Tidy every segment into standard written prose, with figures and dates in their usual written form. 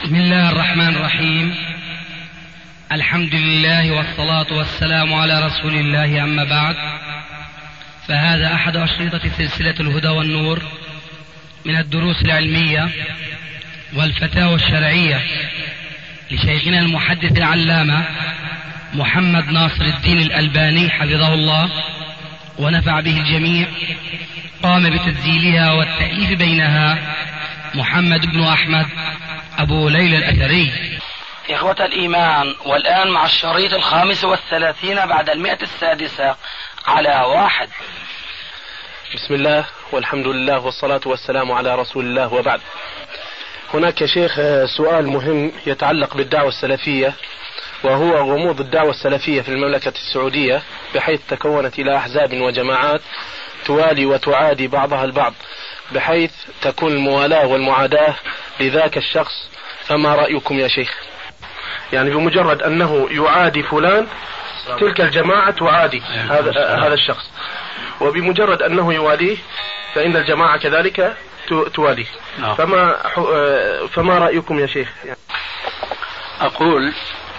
بسم الله الرحمن الرحيم. الحمد لله والصلاة والسلام على رسول الله، أما بعد، فهذا أحد أشرطة سلسلة الهدى والنور من الدروس العلمية والفتاوى الشرعية لشيخنا المحدث العلامة محمد ناصر الدين الألباني حفظه الله ونفع به الجميع. قام بتسجيلها والتأليف بينها محمد بن أحمد أبو ليلى الأثري. إخوة الإيمان، والآن مع الشريط 35 بعد 106 على 1. بسم الله والحمد لله والصلاة والسلام على رسول الله، وبعد. هناك يا شيخ سؤال مهم يتعلق بالدعوة السلفية، وهو غموض الدعوة السلفية في المملكة السعودية، بحيث تكونت إلى أحزاب وجماعات توالي وتعادي بعضها البعض، بحيث تكون الموالاة والمعاداة لذاك الشخص. فما رأيكم يا شيخ؟ يعني بمجرد أنه يعادي فلان، تلك الجماعة تعادي هذا الشخص، وبمجرد أنه يواليه فإن الجماعة كذلك تواليه. فما رأيكم يا شيخ؟ أقول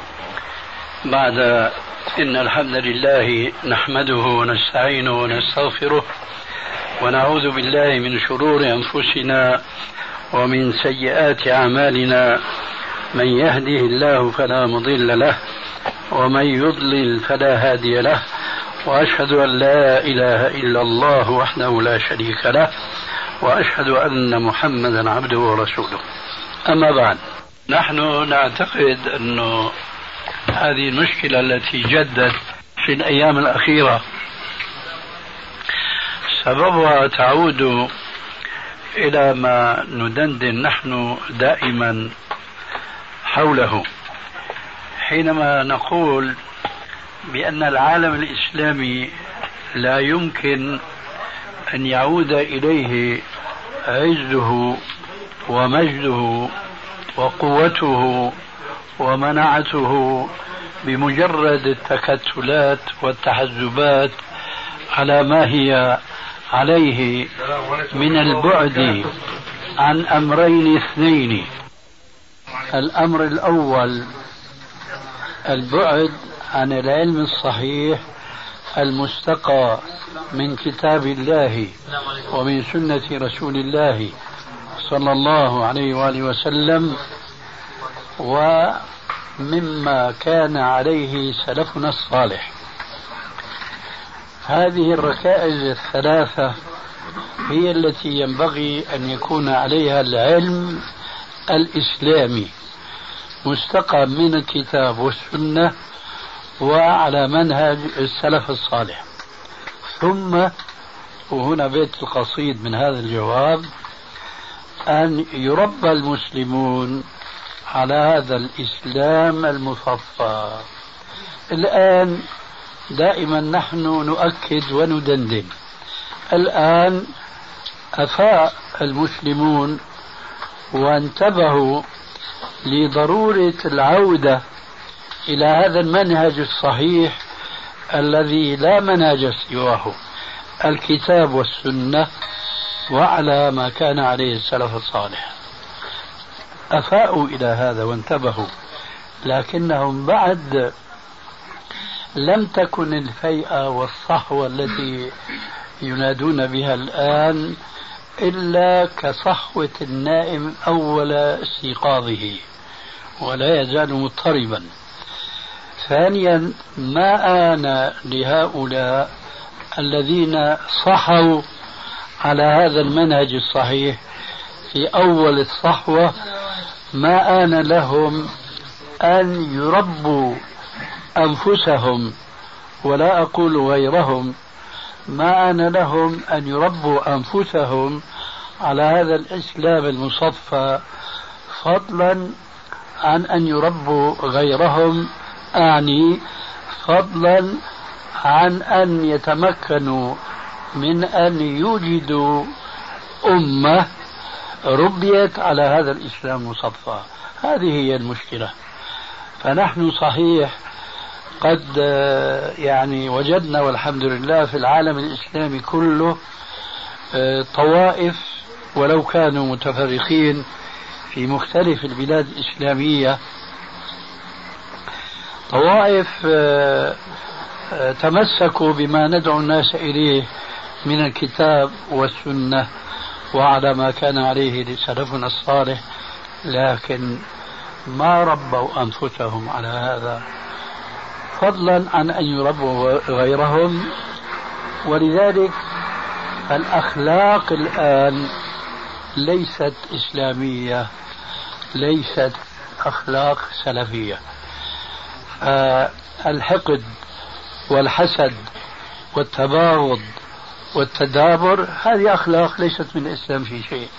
بعد إن الحمد لله نحمده ونستعينه ونستغفره ونعوذ بالله من شرور أنفسنا ومن سيئات أعمالنا، من يهده الله فلا مضل له ومن يضلل فلا هادي له، وأشهد أن لا إله إلا الله وحده لا شريك له، وأشهد أن محمدا عبده ورسوله. أما بعد، نحن نعتقد أن هذه المشكلة التي جدت في الأيام الأخيرة سببها تعود إلى ما ندندن نحن دائما حوله، حينما نقول بأن العالم الإسلامي لا يمكن أن يعود إليه عزه ومجده وقوته ومناعته بمجرد التكتلات والتحزبات على ما هي عليه من البعد عن أمرين اثنين. الأمر الأول البعد عن العلم الصحيح المستقى من كتاب الله ومن سنة رسول الله صلى الله عليه وآله وسلم، ومما كان عليه سلفنا الصالح. هذه الركائز الثلاثة هي التي ينبغي أن يكون عليها العلم الإسلامي، مستقى من الكتاب والسنة وعلى منهج السلف الصالح. ثم، وهنا بيت القصيد من هذا الجواب، أن يربى المسلمون على هذا الإسلام المصفى. الآن دائما نحن نؤكد وندندن، الآن أفاء المسلمون وانتبهوا لضرورة العودة إلى هذا المنهج الصحيح الذي لا منهج سواه، الكتاب والسنة وعلى ما كان عليه السلف الصالح. أفاءوا إلى هذا وانتبهوا، لكنهم بعد لم تكن الفيئة والصحوة التي ينادون بها الآن إلا كصحوة النائم أول استيقاظه ولا يزال مضطربا. ثانيا، ما آن لهؤلاء الذين صحوا على هذا المنهج الصحيح في أول الصحوة، ما آن لهم أن يربوا أنفسهم، ولا أقول غيرهم، ما آن لهم أن يربوا أنفسهم على هذا الإسلام المصفى، فضلا عن أن يربوا غيرهم، أعني فضلا عن أن يتمكنوا من أن يوجدوا أمة ربيت على هذا الإسلام المصفى. هذه هي المشكلة. فنحن صحيح قد يعني وجدنا والحمد لله في العالم الإسلامي كله طوائف ولو كانوا متفرقين في مختلف البلاد الإسلامية طوائف تمسكوا بما ندعو الناس إليه من الكتاب والسنة وعلى ما كان عليه سلفنا الصالح، لكن ما ربوا أنفسهم على هذا فضلا عن أن يربوا غيرهم. ولذلك الأخلاق الآن ليست إسلامية، ليست أخلاق سلفية. الحقد والحسد والتباغض والتدابر هذه أخلاق ليست من الإسلام في شيء.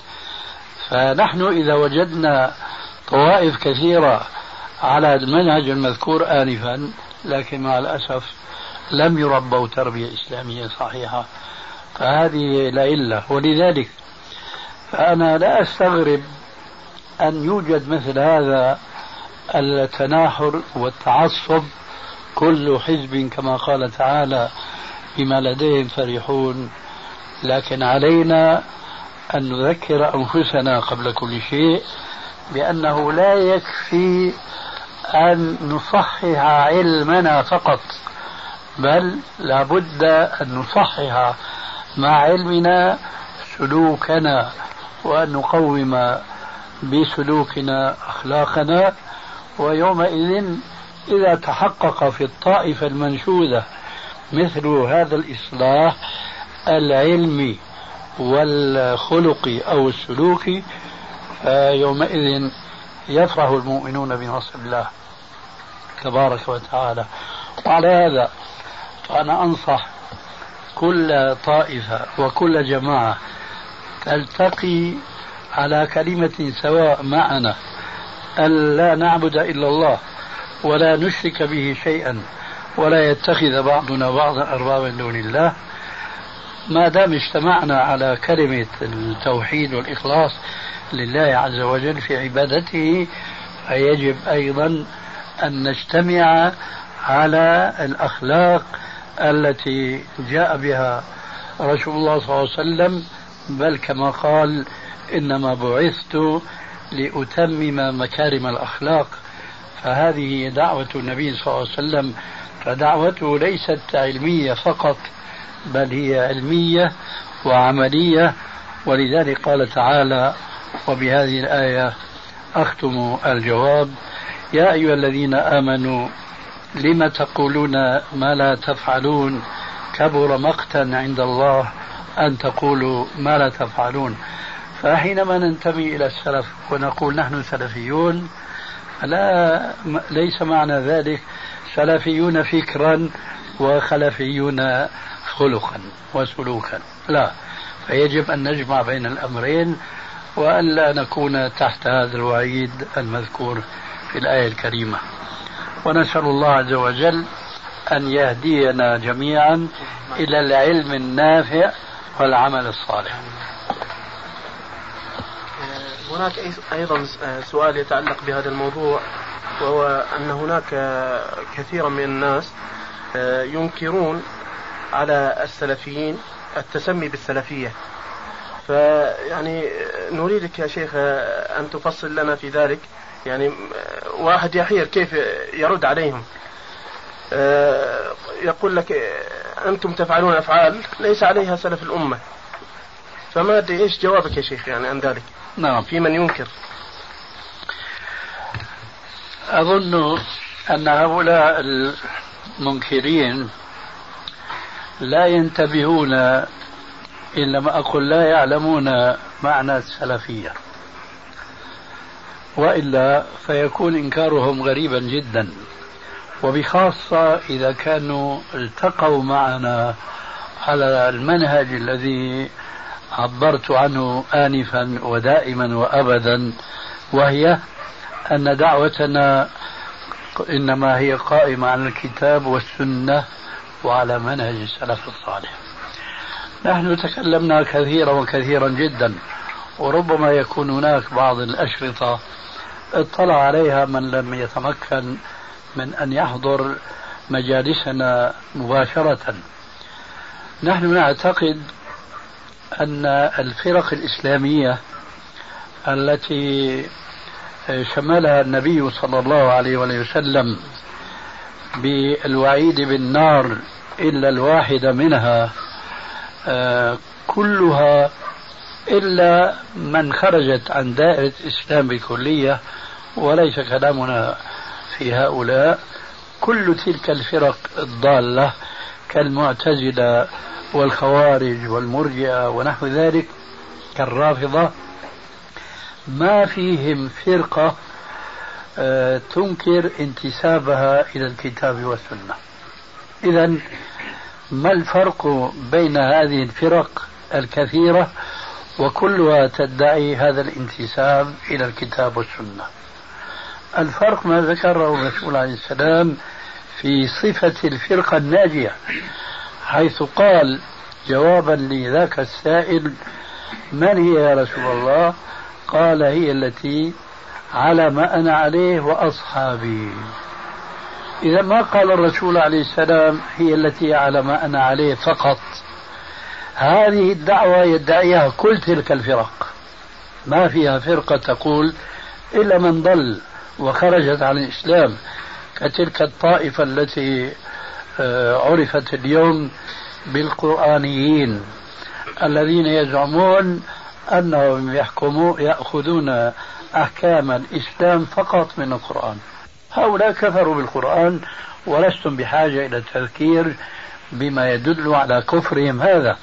فنحن إذا وجدنا طوائف كثيرة على المنهج المذكور آنفا لكن مع الأسف لم يربوا تربية إسلامية صحيحة، فهذه لعلة. ولذلك فأنا لا أستغرب أن يوجد مثل هذا التناحر والتعصب، كل حزب كما قال تعالى بما لديهم فرحون. لكن علينا أن نذكر أنفسنا قبل كل شيء بأنه لا يكفي أن نصحح علمنا فقط، بل لابد أن نصحح مع علمنا سلوكنا وأن نقوم بسلوكنا أخلاقنا. ويومئذ إذا تحقق في الطائفة المنشودة مثل هذا الإصلاح العلمي والخلقي أو السلوكي فيومئذ يفرح المؤمنون بنصر الله تبارك وتعالى. وعلى هذا فأنا أنصح كل طائفة وكل جماعة تلتقي على كلمة سواء معنا أن لا نعبد إلا الله ولا نشرك به شيئا ولا يتخذ بعضنا بعضا أربابا من دون الله. ما دام اجتمعنا على كلمة التوحيد والإخلاص لله عز وجل في عبادته فيجب أيضا أن نجتمع على الأخلاق التي جاء بها رسول الله صلى الله عليه وسلم، بل كما قال إنما بعثت لأتمم مكارم الأخلاق. فهذه دعوة النبي صلى الله عليه وسلم، فدعوته ليست علمية فقط بل هي علمية وعملية. ولذلك قال تعالى وبهذه الآية أختم الجواب: يا أيها الذين آمنوا لم تقولون ما لا تفعلون كبر مقتا عند الله أن تقولوا ما لا تفعلون. فحينما ننتمي إلى السلف ونقول نحن سلفيون ليس معنى ذلك سلفيون فكرا وخلفيون خلقا وسلوكا، لا، فيجب أن نجمع بين الأمرين وأن لا نكون تحت هذا الوعيد المذكور في الآية الكريمة. ونسأل الله عز وجل أن يهدينا جميعا إلى العلم النافع والعمل الصالح. هناك أيضا سؤال يتعلق بهذا الموضوع، وهو أن هناك كثيرا من الناس ينكرون على السلفيين التسمي بالسلفية، فيعني نريدك يا شيخ أن تفصل لنا في ذلك. يعني واحد يحير كيف يرد عليهم، يقول لك أنتم تفعلون أفعال ليس عليها سلف الأمة، فما أدري إيش جوابك يا شيخ يعني عن ذلك؟ نعم، في من ينكر. أظن أن هؤلاء المنكرين لا ينتبهون إن لم أقل لا يعلمون معنى السلفية، وإلا فيكون إنكارهم غريبا جدا، وبخاصة إذا كانوا التقوا معنا على المنهج الذي عبرت عنه آنفا ودائما وأبدا، وهي أن دعوتنا إنما هي قائمة على الكتاب والسنة وعلى منهج السلف الصالح. نحن تكلمنا كثيرا وكثيرا جدا، وربما يكون هناك بعض الأشرطة اطلع عليها من لم يتمكن من أن يحضر مجالسنا مباشرة. نحن نعتقد أن الفرق الإسلامية التي شملها النبي صلى الله عليه وسلم بالوعيد بالنار إلا الواحدة منها كلها إلا من خرجت عن دائرة الإسلام بكلية، وليس كلامنا في هؤلاء. كل تلك الفرق الضالة كالمعتزلة والخوارج والمرجئة ونحو ذلك كالرافضة ما فيهم فرقة تنكر انتسابها إلى الكتاب والسنة. إذن ما الفرق بين هذه الفرق الكثيرة وكلها تدعي هذا الانتساب إلى الكتاب والسنة؟ الفرق ما ذكره الرسول عليه السلام في صفة الفرقة الناجية، حيث قال جوابا لذاك السائل: من هي يا رسول الله؟ قال: هي التي على ما أنا عليه وأصحابي. إذا ما قال الرسول عليه السلام هي التي على ما أنا عليه فقط. هذه الدعوة يدعيها كل تلك الفرق، ما فيها فرقة تقول إلا من ضل وخرجت عن الإسلام، كتلك الطائفة التي عرفت اليوم بالقرآنيين الذين يزعمون أنهم يأخذون أحكام الإسلام فقط من القرآن. هؤلاء كفروا بالقرآن ولستم بحاجة إلى التذكير بما يدل على كفرهم هذا.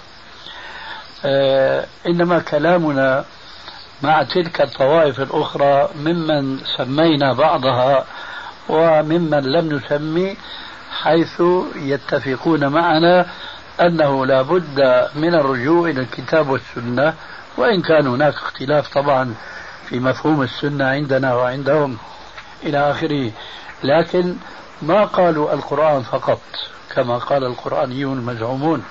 إنما كلامنا مع تلك الطوائف الأخرى ممن سمينا بعضها وممن لم نسمي، حيث يتفقون معنا أنه لا بد من الرجوع إلى الكتاب والسنة، وإن كان هناك اختلاف طبعا في مفهوم السنة عندنا وعندهم إلى آخره، لكن ما قالوا القرآن فقط كما قال القرآنيون المزعومون.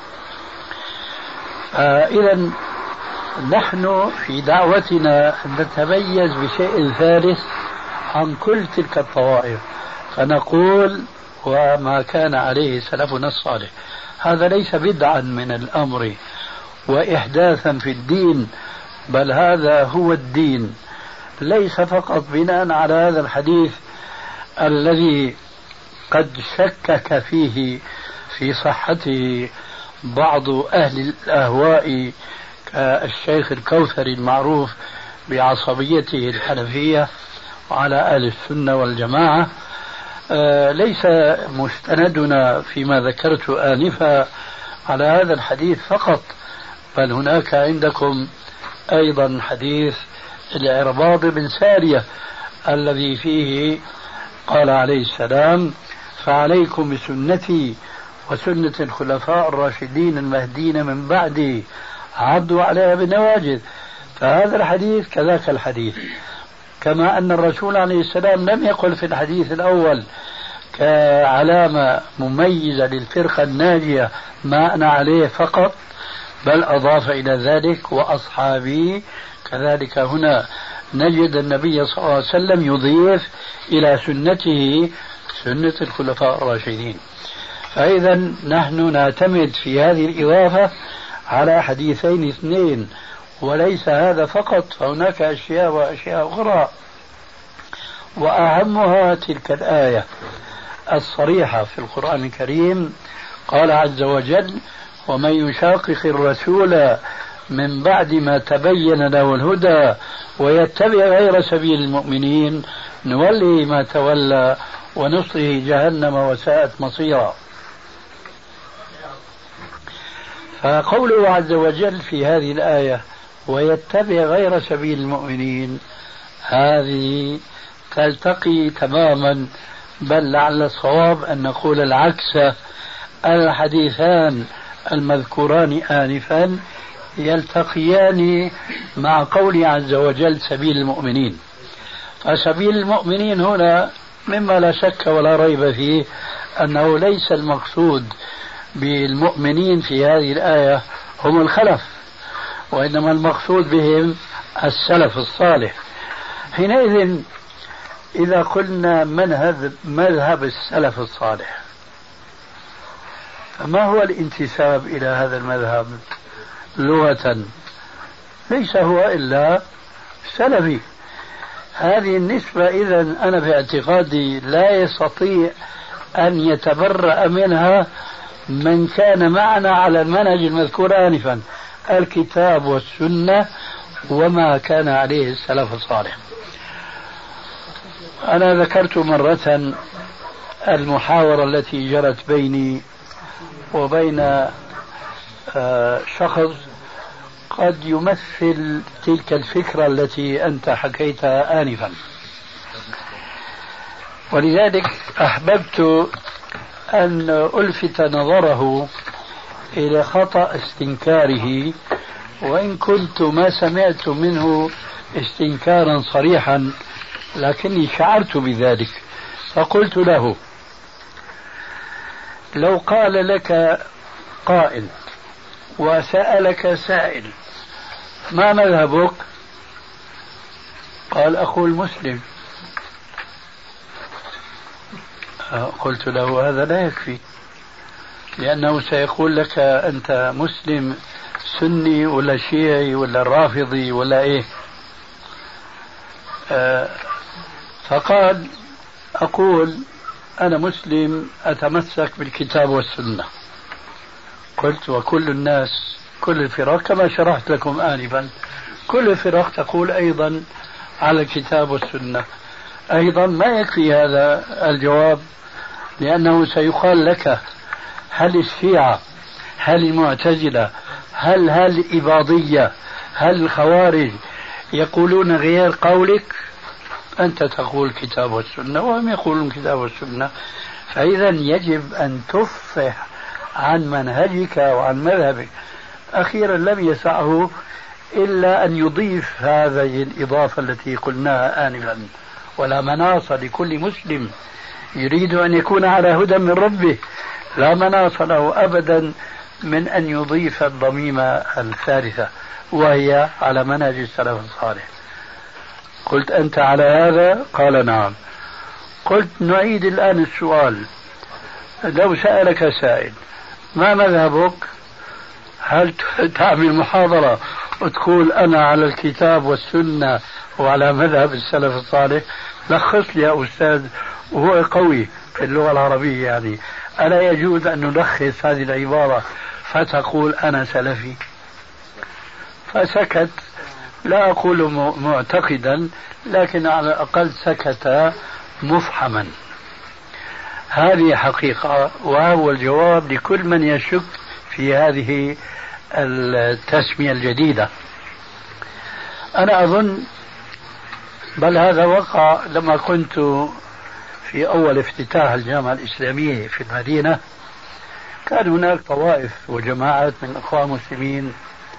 إذا نحن في دعوتنا نتميز بشيء ثالث عن كل تلك الطوائف، فنقول: وما كان عليه سلفنا الصالح. هذا ليس بدعا من الأمر وإحداثا في الدين، بل هذا هو الدين، ليس فقط بناء على هذا الحديث الذي قد شكك فيه في صحته بعض أهل الأهواء كالشيخ الكوثري المعروف بعصبيته الحنفية وعلى أهل السنة والجماعة. ليس مستندنا فيما ذكرت آنفا على هذا الحديث فقط، بل هناك عندكم أيضا حديث العرباض بن سارية الذي فيه قال عليه السلام: فعليكم بسنتي وسنة الخلفاء الراشدين المهديين من بعدي عضوا عليها بالنواجذ. فهذا الحديث كذاك الحديث، كما أن الرسول عليه السلام لم يقل في الحديث الأول كعلامة مميزة للفرقة الناجية ما أنا عليه فقط، بل أضاف إلى ذلك وأصحابي. كذلك هنا نجد النبي صلى الله عليه وسلم يضيف إلى سنته سنة الخلفاء الراشدين. فإذا نحن نعتمد في هذه الإضافة على حديثين اثنين، وليس هذا فقط، فهناك أشياء وأشياء أخرى، وأهمها تلك الآية الصريحة في القرآن الكريم. قال عز وجل: ومن يشاقق الرسول من بعد ما تبين له الهدى ويتبع غير سبيل المؤمنين نوله ما تولى ونصره جهنم وساءت مصيرا. فقوله عز وجل في هذه الآية ويتبع غير سبيل المؤمنين، هذه تلتقي تماما، بل لعل الصواب أن نقول العكس. الحديثان المذكوران آنفا يلتقيان مع قوله عز وجل سبيل المؤمنين. فسبيل المؤمنين هنا مما لا شك ولا ريب فيه أنه ليس المقصود بالمؤمنين في هذه الآية هم الخلف، وإنما المقصود بهم السلف الصالح. حينئذ إذا قلنا مذهب السلف الصالح، فما هو الانتساب إلى هذا المذهب لغة؟ ليس هو إلا سلفي. هذه النسبة إذا أنا في اعتقادي لا يستطيع أن يتبرأ منها من كان معنا على المنهج المذكور آنفا، الكتاب والسنة وما كان عليه السلف الصالح. أنا ذكرت مرة المحاورة التي جرت بيني وبين شخص قد يمثل تلك الفكرة التي أنت حكيتها آنفا، ولذلك أحببت أن ألفت نظره إلى خطأ استنكاره، وإن كنت ما سمعت منه استنكارا صريحا لكني شعرت بذلك. فقلت له: لو قال لك قائل وسألك سائل ما مذهبك؟ قال: أخو المسلم. قلت له: هذا لا يكفي، لأنه سيقول لك أنت مسلم سني ولا شيعي ولا رافضي ولا إيه. فقال: أقول أنا مسلم أتمسك بالكتاب والسنة. قلت: وكل الناس كل الفرق كما شرحت لكم آنفا كل الفرق تقول أيضا على الكتاب والسنة. أيضا ما يكفي هذا الجواب، لأنه سيقال لك: هل الشيعة، هل المعتزلة، هل الإباضية، هل الخوارج يقولون غير قولك؟ أنت تقول الكتاب والسنة وهم يقولون الكتاب والسنة. فإذا يجب أن تفصح عن منهجك وعن مذهبك. أخيرا لم يسعه إلا أن يضيف هذه الإضافة التي قلناها آنفا: ولا مناص لكل مسلم يريد أن يكون على هدى من ربه، لا مناص له أبدا من أن يضيف الضميمة الثالثة وهي على منهج السلف الصالح. قلت: أنت على هذا؟ قال: نعم. قلت: نعيد الآن السؤال. لو سألك سائل ما مذهبك؟ هل تعمل محاضرة وتقول أنا على الكتاب والسنة وعلى مذهب السلف الصالح؟ لخص لي يا أستاذ، وهو قوي في اللغة العربية يعني، ألا يجوز أن نلخص هذه العبارة فتقول أنا سلفي؟ فسكت، لا أقول معتقدا لكن على الأقل سكت مفحما. هذه حقيقة، وهو الجواب لكل من يشك في هذه التسمية الجديدة. أنا أظن بل هذا وقع لما كنت في أول افتتاح الجامعة الإسلامية في المدينة، كان هناك طوائف وجماعات من أخوان المسلمين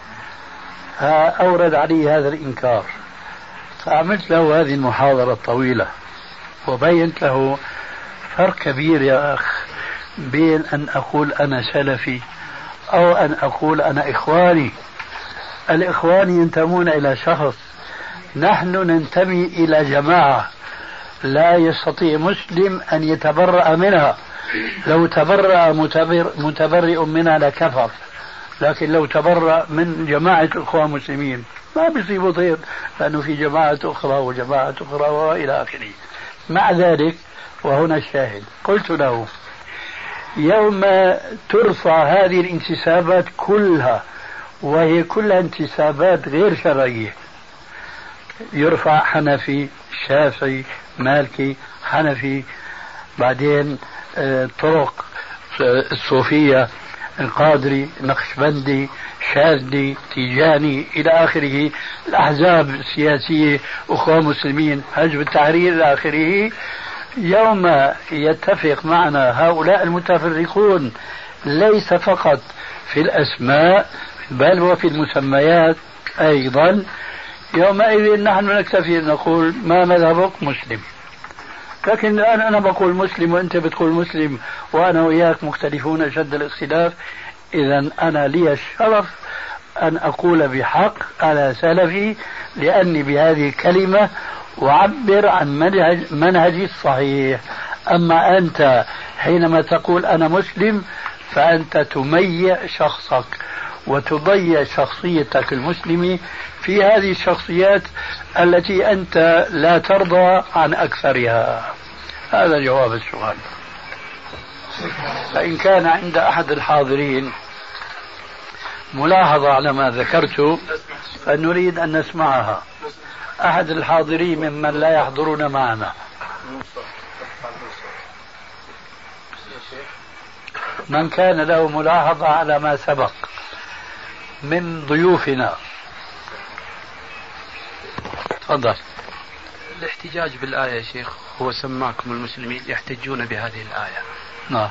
أورد علي هذا الإنكار، فعملت له هذه المحاضرة الطويلة وبينت له فرق كبير يا أخ بين أن أقول أنا سلفي أو أن أقول أنا إخواني. الإخوان ينتمون إلى شخص، نحن ننتمي إلى جماعة لا يستطيع مسلم أن يتبرأ منها. لو تبرأ متبرئ منها لكفر، لكن لو تبرأ من جماعة الإخوان المسلمين ما بيصيبه ضير، لأنه في جماعة أخرى وجماعة أخرى وإلى آخره. مع ذلك وهنا الشاهد، قلت له: يوم ترفع هذه الانتسابات كلها وهي كلها انتسابات غير شرعية، يرفع حنفي، شافعي، مالكي، حنفي، بعدين طرق الصوفية، القادري، نقشبندي، شاذلي، تيجاني إلى آخره، الأحزاب السياسية، أخوان مسلمين، حزب التحرير إلى آخره. يوم يتفق معنا هؤلاء المتفرقون ليس فقط في الأسماء بل وفي المسميات أيضا، يومئذ نحن نكتفي نقول ما مذهبك؟ مسلم. لكن الآن أنا بقول مسلم وأنت بتقول مسلم وأنا وياك مختلفون أشد الاختلاف، إذا أنا لي الشرف أن أقول بحق أنا سلفي، لأني بهذه الكلمة وعبر عن منهجي الصحيح. أما أنت حينما تقول أنا مسلم فأنت تميع شخصك وتضيع شخصيتك المسلمة في هذه الشخصيات التي أنت لا ترضى عن أكثرها. هذا جواب السؤال. فإن كان عند أحد الحاضرين ملاحظة على ما ذكرت فنريد أن نسمعها. أحد الحاضرين ممن لا يحضرون معنا، من كان له ملاحظة على ما سبق من ضيوفنا، تفضل. الاحتجاج بالآية يا شيخ، هو سماكم المسلمين يحتجون بهذه الآية. نعم،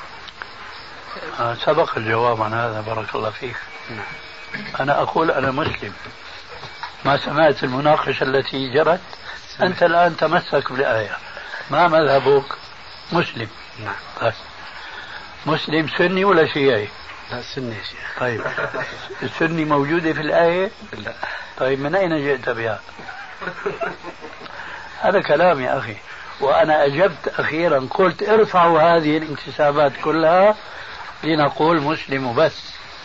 سبق الجواب عن هذا، بارك الله فيك. أنا أقول أنا مسلم. ما سمعت المناقشة التي جرت؟ أنت الآن تمسك بالآية. ما مذهبك؟ مسلم. نعم. طيب. مسلم سني ولا شيعي؟ لا، سني يا شيخ. طيب، السني موجودة في الآية؟ لا. طيب، من أين جئت بها؟ هذا كلام يا أخي. وأنا أجبت أخيرا قلت ارفعوا هذه الانتسابات كلها لنقول مسلم وبس.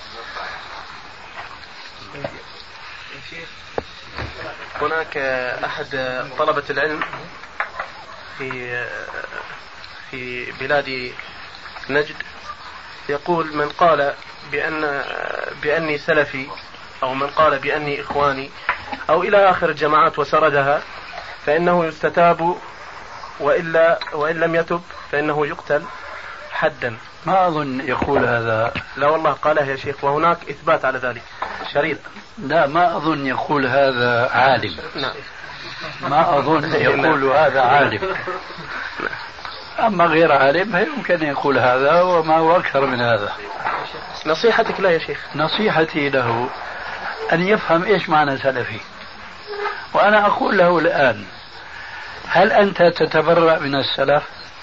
هناك أحد طلبة العلم في بلاد نجد يقول: من قال بأني سلفي، أو من قال بأني إخواني، أو إلى آخر الجماعات وسردها، فإنه يستتاب، وإن لم يتب فإنه يقتل حدا. ما أظن يقول هذا. لا والله قاله يا شيخ، وهناك إثبات على ذلك شريط. لا، ما أظن يقول هذا عالم. نعم. ما أظن يقول هذا عالم. أما غير عالم يمكن يقول هذا، وما هو أكثر من هذا. نصيحتك له يا شيخ؟ نصيحتي له أن يفهم إيش معنى سلفي. وأنا أقول له الآن: هل أنت تتبرأ من السلف؟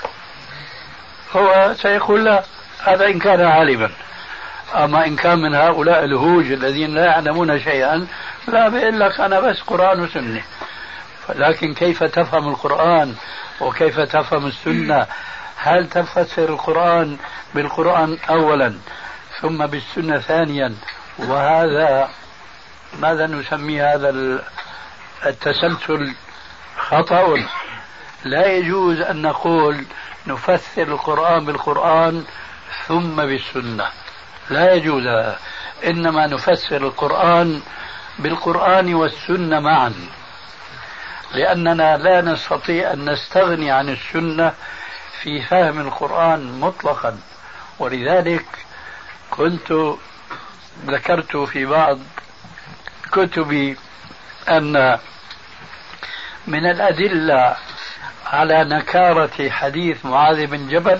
هو سيقول لا، هذا إن كان عالما. أما إن كان من هؤلاء الهوج الذين لا يعلمون شيئا، لا، بيقول لك أنا بس قرآن وسنة. لكن كيف تفهم القرآن وكيف تفهم السنة؟ هل تفسر القرآن بالقرآن أولا ثم بالسنة ثانيا؟ وهذا ماذا نسمي هذا التسلسل؟ خطأ. لا يجوز أن نقول نفسر القرآن بالقرآن ثم بالسنة، لا يجوز. إنما نفسر القرآن بالقرآن والسنة معا، لأننا لا نستطيع أن نستغني عن السنة في فهم القرآن مطلقا. ولذلك كنت ذكرت في بعض كتبي أن من الأدلة على نكارة حديث معاذ بن جبل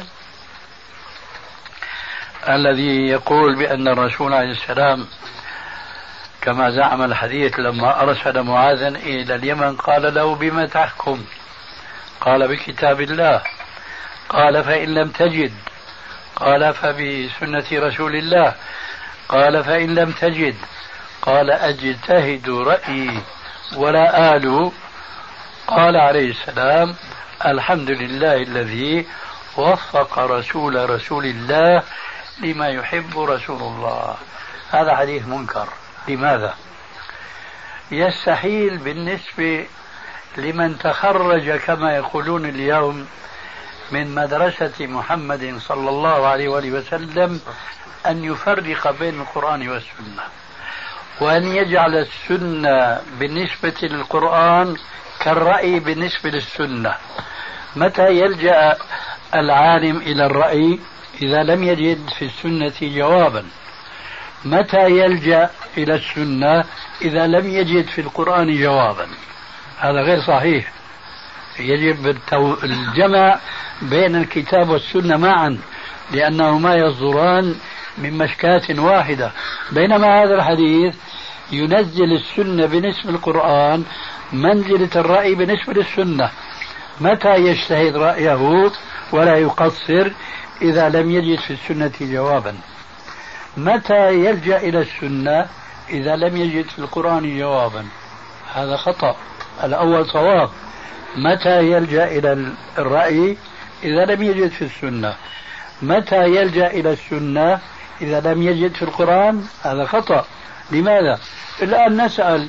الذي يقول بأن الرسول عليه السلام كما زعم الحديث لما أرسل معاذا إلى اليمن قال له: بما تحكم؟ قال: بكتاب الله. قال: فإن لم تجد؟ قال: فبسنة رسول الله. قال: فإن لم تجد؟ قال: أجتهد رأيي ولا آل. قال عليه السلام: الحمد لله الذي وفق رسول الله لما يحب رسول الله. هذا حديث منكر. لماذا؟ يستحيل بالنسبة لمن تخرج كما يقولون اليوم من مدرسة محمد صلى الله عليه وآله وسلم أن يفرق بين القرآن والسنة، وأن يجعل السنة بالنسبة للقرآن كالرأي بالنسبة للسنة. متى يلجأ العالم إلى الرأي؟ إذا لم يجد في السنة جوابا. متى يلجأ إلى السنة؟ إذا لم يجد في القرآن جوابا. هذا غير صحيح. يجب الجمع بين الكتاب والسنة معا، لأنهما يصدران من مشكاة واحدة. بينما هذا الحديث ينزل السنة بالنسبة للقرآن منزلة الرأي بالنسبة للسنة. متى يجتهد رأيه ولا يقصر؟ إذا لم يجد في السنة جوابا. متى يلجأ إلى السنة؟ إذا لم يجد في القرآن جوابا. هذا خطأ. الأول صواب. متى يلجأ إلى الرأي؟ إذا لم يجد في السنة. متى يلجأ إلى السنة؟ إذا لم يجد في القرآن هذا خطأ. لماذا؟ الآن نسأل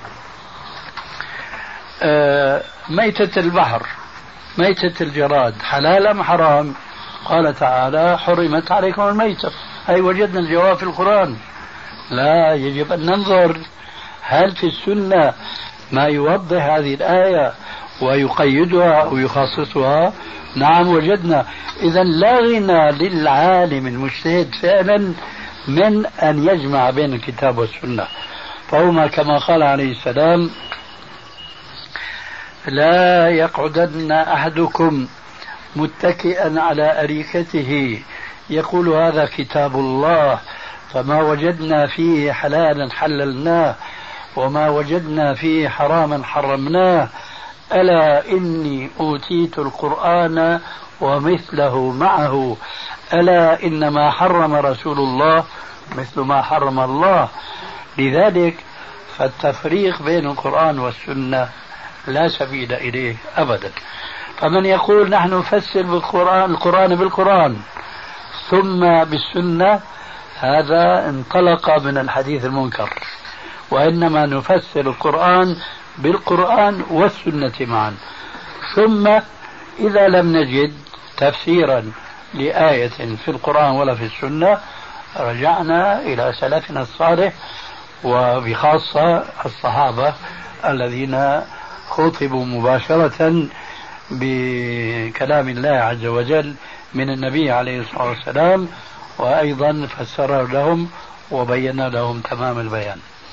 ميتة البحر، ميتة الجراد حلال أم حرام؟ قال تعالى حرمت عليكم الميتة. هاي وجدنا الجواب في القرآن. لا، يجب أن ننظر هل في السنة ما يوضح هذه الآية ويقيدها أو يخصصها. نعم وجدنا. إذا لا غنى للعالم المجتهد فعلا من أن يجمع بين الكتاب والسنة. فهما كما قال عليه السلام لا يقعدن أحدكم متكئا على أريكته يقول هذا كتاب الله فما وجدنا فيه حلالا حللناه وما وجدنا فيه حراما حرمناه ألا إني أوتيت القرآن ومثله معه ألا إنما حرم رسول الله مثل ما حرم الله. لذلك فالتفريق بين القرآن والسنة لا سبيل إليه أبدا. فمن يقول نحن نفسر القرآن بالقرآن ثم بالسنة هذا انطلق من الحديث المنكر، وإنما نفسر القرآن بالقرآن والسنة معا. ثم إذا لم نجد تفسيرا لآية في القرآن ولا في السنة رجعنا إلى سلفنا الصالح وبخاصة الصحابة الذين خطبوا مباشرة بكلام الله عز وجل من النبي عليه الصلاة والسلام، وأيضا فسر لهم وبين لهم تمام البيان.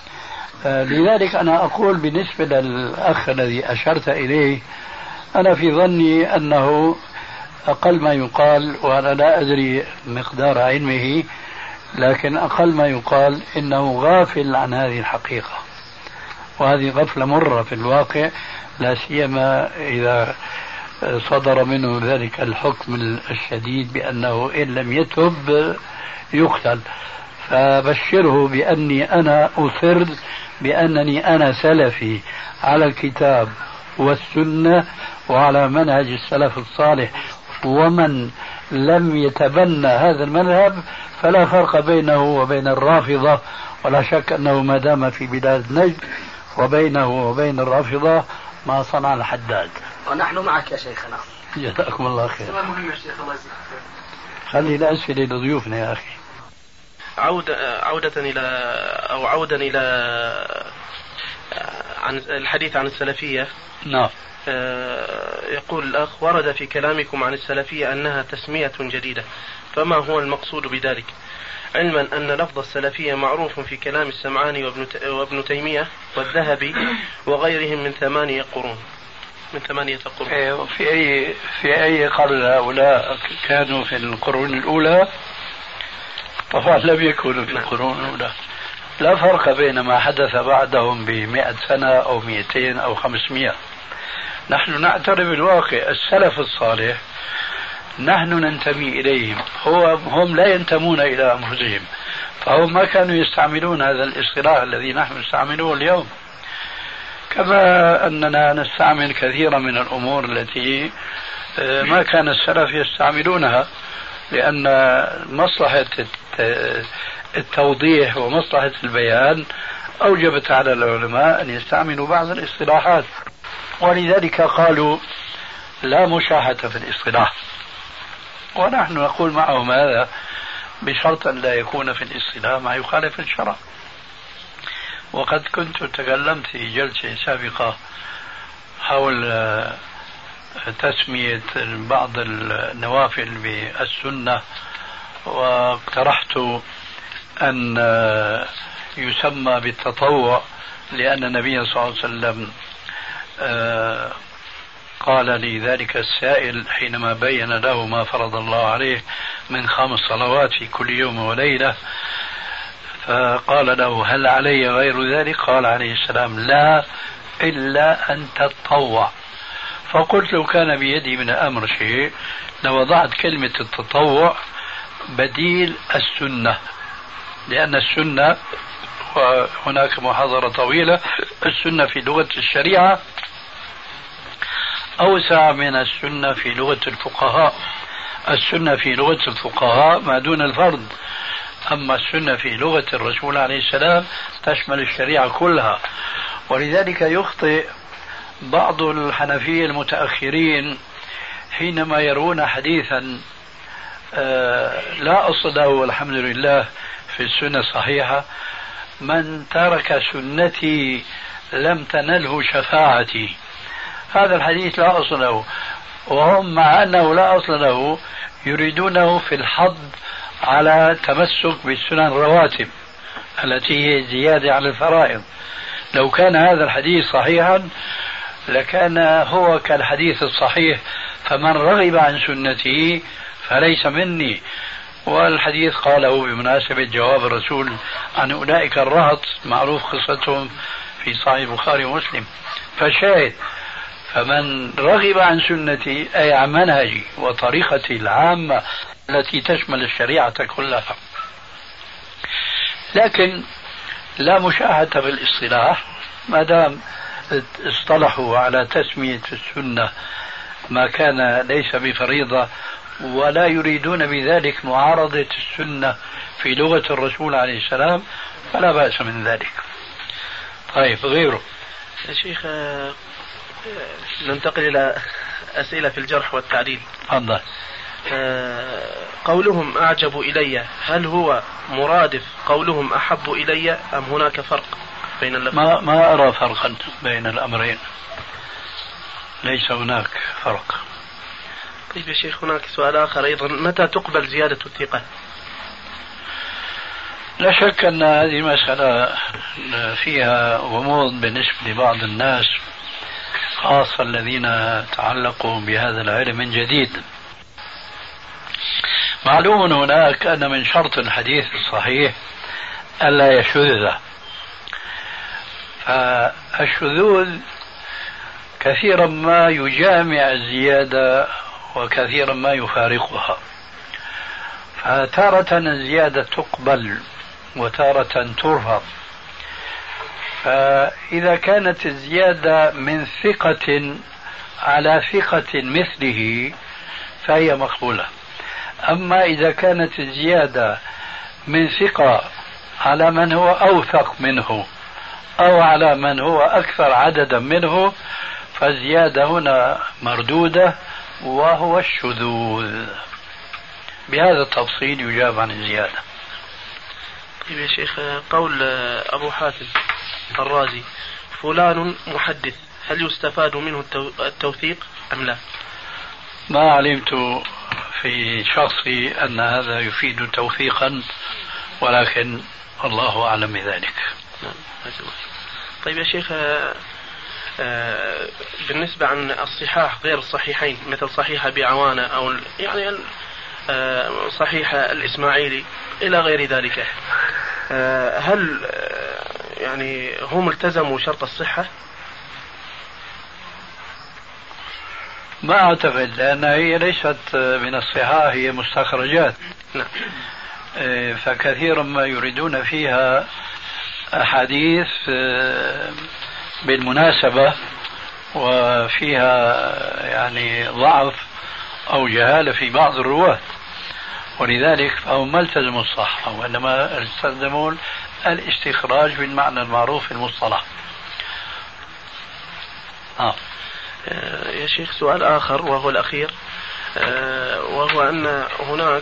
لذلك أنا أقول بالنسبة للأخ الذي أشرت إليه أنا في ظني أنه أقل ما يقال، وأنا لا أدري مقدار علمه، لكن أقل ما يقال إنه غافل عن هذه الحقيقة، وهذه غفلة مرة في الواقع، لا سيما إذا صدر منه ذلك الحكم الشديد بأنه إن لم يتب يقتل. فبشره بأني أنا أصر بأنني أنا سلفي على الكتاب والسنة وعلى منهج السلف الصالح، ومن لم يتبنى هذا المذهب فلا فرق بينه وبين الرافضة، ولا شك أنه ما دام في بلاد نجد وبينه وبين الرافضة ما صنع الحداد. ونحن معك يا شيخنا. جزاكم الله خير. سؤال مهم يا شيخ الله يجزيك. خلي الأسئلة لضيوفنا يا أخي. عودا إلى عن الحديث عن السلفية. نعم. يقول الأخ ورد في كلامكم عن السلفية أنها تسمية جديدة، فما هو المقصود بذلك؟ علما أن لفظ السلفية معروف في كلام السمعاني وابن تيمية والذهبي وغيرهم من 8 قرون. في أي قرن هؤلاء كانوا؟ في القرون الأولى؟ طبعا لم يكونوا في القرون الأولى. لا فرق بين ما حدث بعدهم ب100 سنة أو 200 أو 500. نحن نعترف بالواقع. السلف الصالح نحن ننتمي إليهم، هم لا ينتمون إلى أنفسهم، فهم ما كانوا يستعملون هذا الاصطلاح الذي نحن نستعمله اليوم، كما أننا نستعمل كثيرا من الأمور التي ما كان السلف يستعملونها، لأن مصلحة التوضيح ومصلحة البيان أوجبت على العلماء أن يستعملوا بعض الاصطلاحات، ولذلك قالوا لا مشاحة في الاصطلاح، ونحن نقول معهم هذا بشرط أن لا يكون في الاصطلاح ما يخالف الشرع. وقد كنت تكلمت في جلسة سابقة حول تسمية بعض النوافل بالسنة، واقترحت أن يسمى بالتطوع، لأن النبي صلى الله عليه وسلم قال لذلك السائل حينما بين له ما فرض الله عليه من 5 صلوات في كل يوم وليلة، فقال له هل علي غير ذلك؟ قال عليه السلام لا إلا أن تتطوع. فقلت لو كان بيدي من الأمر شيء لوضعت كلمة التطوع بديل السنة، لأن السنة، وهناك محاضرة طويلة، السنة في لغة الشريعة أوسع من السنة في لغة الفقهاء. السنة في لغة الفقهاء ما دون الفرض، أما السنة في لغة الرسول عليه السلام تشمل الشريعة كلها. ولذلك يخطئ بعض الحنفية المتأخرين حينما يرون حديثا لا أصل له والحمد لله في السنة الصحيحة: من ترك سنتي لم تنله شفاعتي. هذا الحديث لا أصل له، وهم مع أنه لا أصل له يريدونه في الحض على تمسك بالسنن الرواتب التي هي زيادة على الفرائض. لو كان هذا الحديث صحيحا لكان هو كالحديث الصحيح: فمن رغب عن سنتي فليس مني. والحديث قاله بمناسبة جواب الرسول عن أولئك الرهط، معروف قصتهم في صحيح البخاري ومسلم. فشاهد: فمن رغب عن سنتي أي عن منهجي وطريقتي العامة التي تشمل الشريعة كلها. لكن لا مشاهدة بالاصطلاح، ما دام اصطلحوا على تسمية السنة ما كان ليس بفريضة ولا يريدون بذلك معارضة السنة في لغة الرسول عليه السلام، فلا بأس من ذلك. طيب، غيره يا شيخ ننتقل إلى أسئلة في الجرح والتعديل. تفضل. قولهم أعجب إلي، هل هو مرادف قولهم أحب إلي أم هناك فرق بين اللفظين؟ ما أرى فرقا بين الأمرين، ليس هناك فرق. طيب يا شيخ، هناك سؤال آخر أيضا: متى تقبل زيادة الثقة؟ لا شك أن هذه مسألة فيها غموض بالنسبة لبعض الناس، خاصة الذين تعلقوا بهذا العلم من جديد. معلوم هناك أن من شرط الحديث الصحيح ألا يشذ، فالشذوذ كثيرا ما يجامع الزيادة وكثيرا ما يفارقها، فتارة الزيادة تقبل وتارة ترفض. فإذا كانت الزيادة من ثقة على ثقة مثله فهي مقبولة. أما إذا كانت الزيادة من ثقة على من هو أوثق منه أو على من هو أكثر عددا منه فالزيادة هنا مردودة وهو الشذوذ. بهذا التفصيل يجاب عن الزيادة. طيب يا شيخ، قول أبو حاتم الرازي: فلان محدث، هل يستفاد منه التوثيق أم لا؟ ما علمت في شخصي أن هذا يفيد توثيقا، ولكن الله أعلم بذلك. طيب يا شيخ، بالنسبة عن الصحاح غير الصحيحين مثل صحيح أبي عوانة أو يعني صحيح الإسماعيلي إلى غير ذلك، هل يعني هم التزموا شرط الصحة؟ ما أعتقد، لأن هي ليست من الصحاح، هي مستخرجات. نعم. فكثيرا ما يريدون فيها أحاديث بالمناسبة وفيها يعني ضعف أو جهالة في بعض الرواة، ولذلك فهم ما التزموا الصحة وإنما استخدمون الاستخراج بالمعنى المعروف في المصطلح. يا شيخ، سؤال آخر وهو الأخير، وهو أن هناك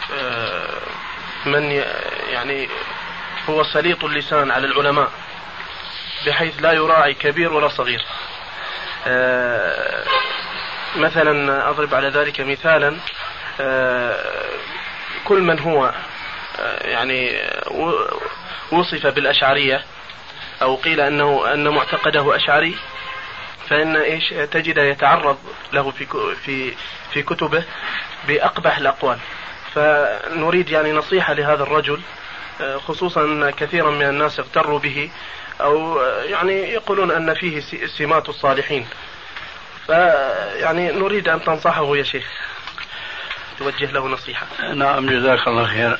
من يعني هو سليط اللسان على العلماء بحيث لا يراعي كبير ولا صغير. مثلا أضرب على ذلك مثالا: كل من هو يعني وصف بالأشعرية أو قيل أن معتقده أشعري فإن إيش تجد يتعرض له في كتبه بأقبح الأقوال. فنريد يعني نصيحة لهذا الرجل، خصوصا أن كثيرا من الناس اغتروا به أو يعني يقولون أن فيه سمات الصالحين، فيعني نريد أن تنصحه يا شيخ، توجه له نصيحة. نعم، جزاك الله خير.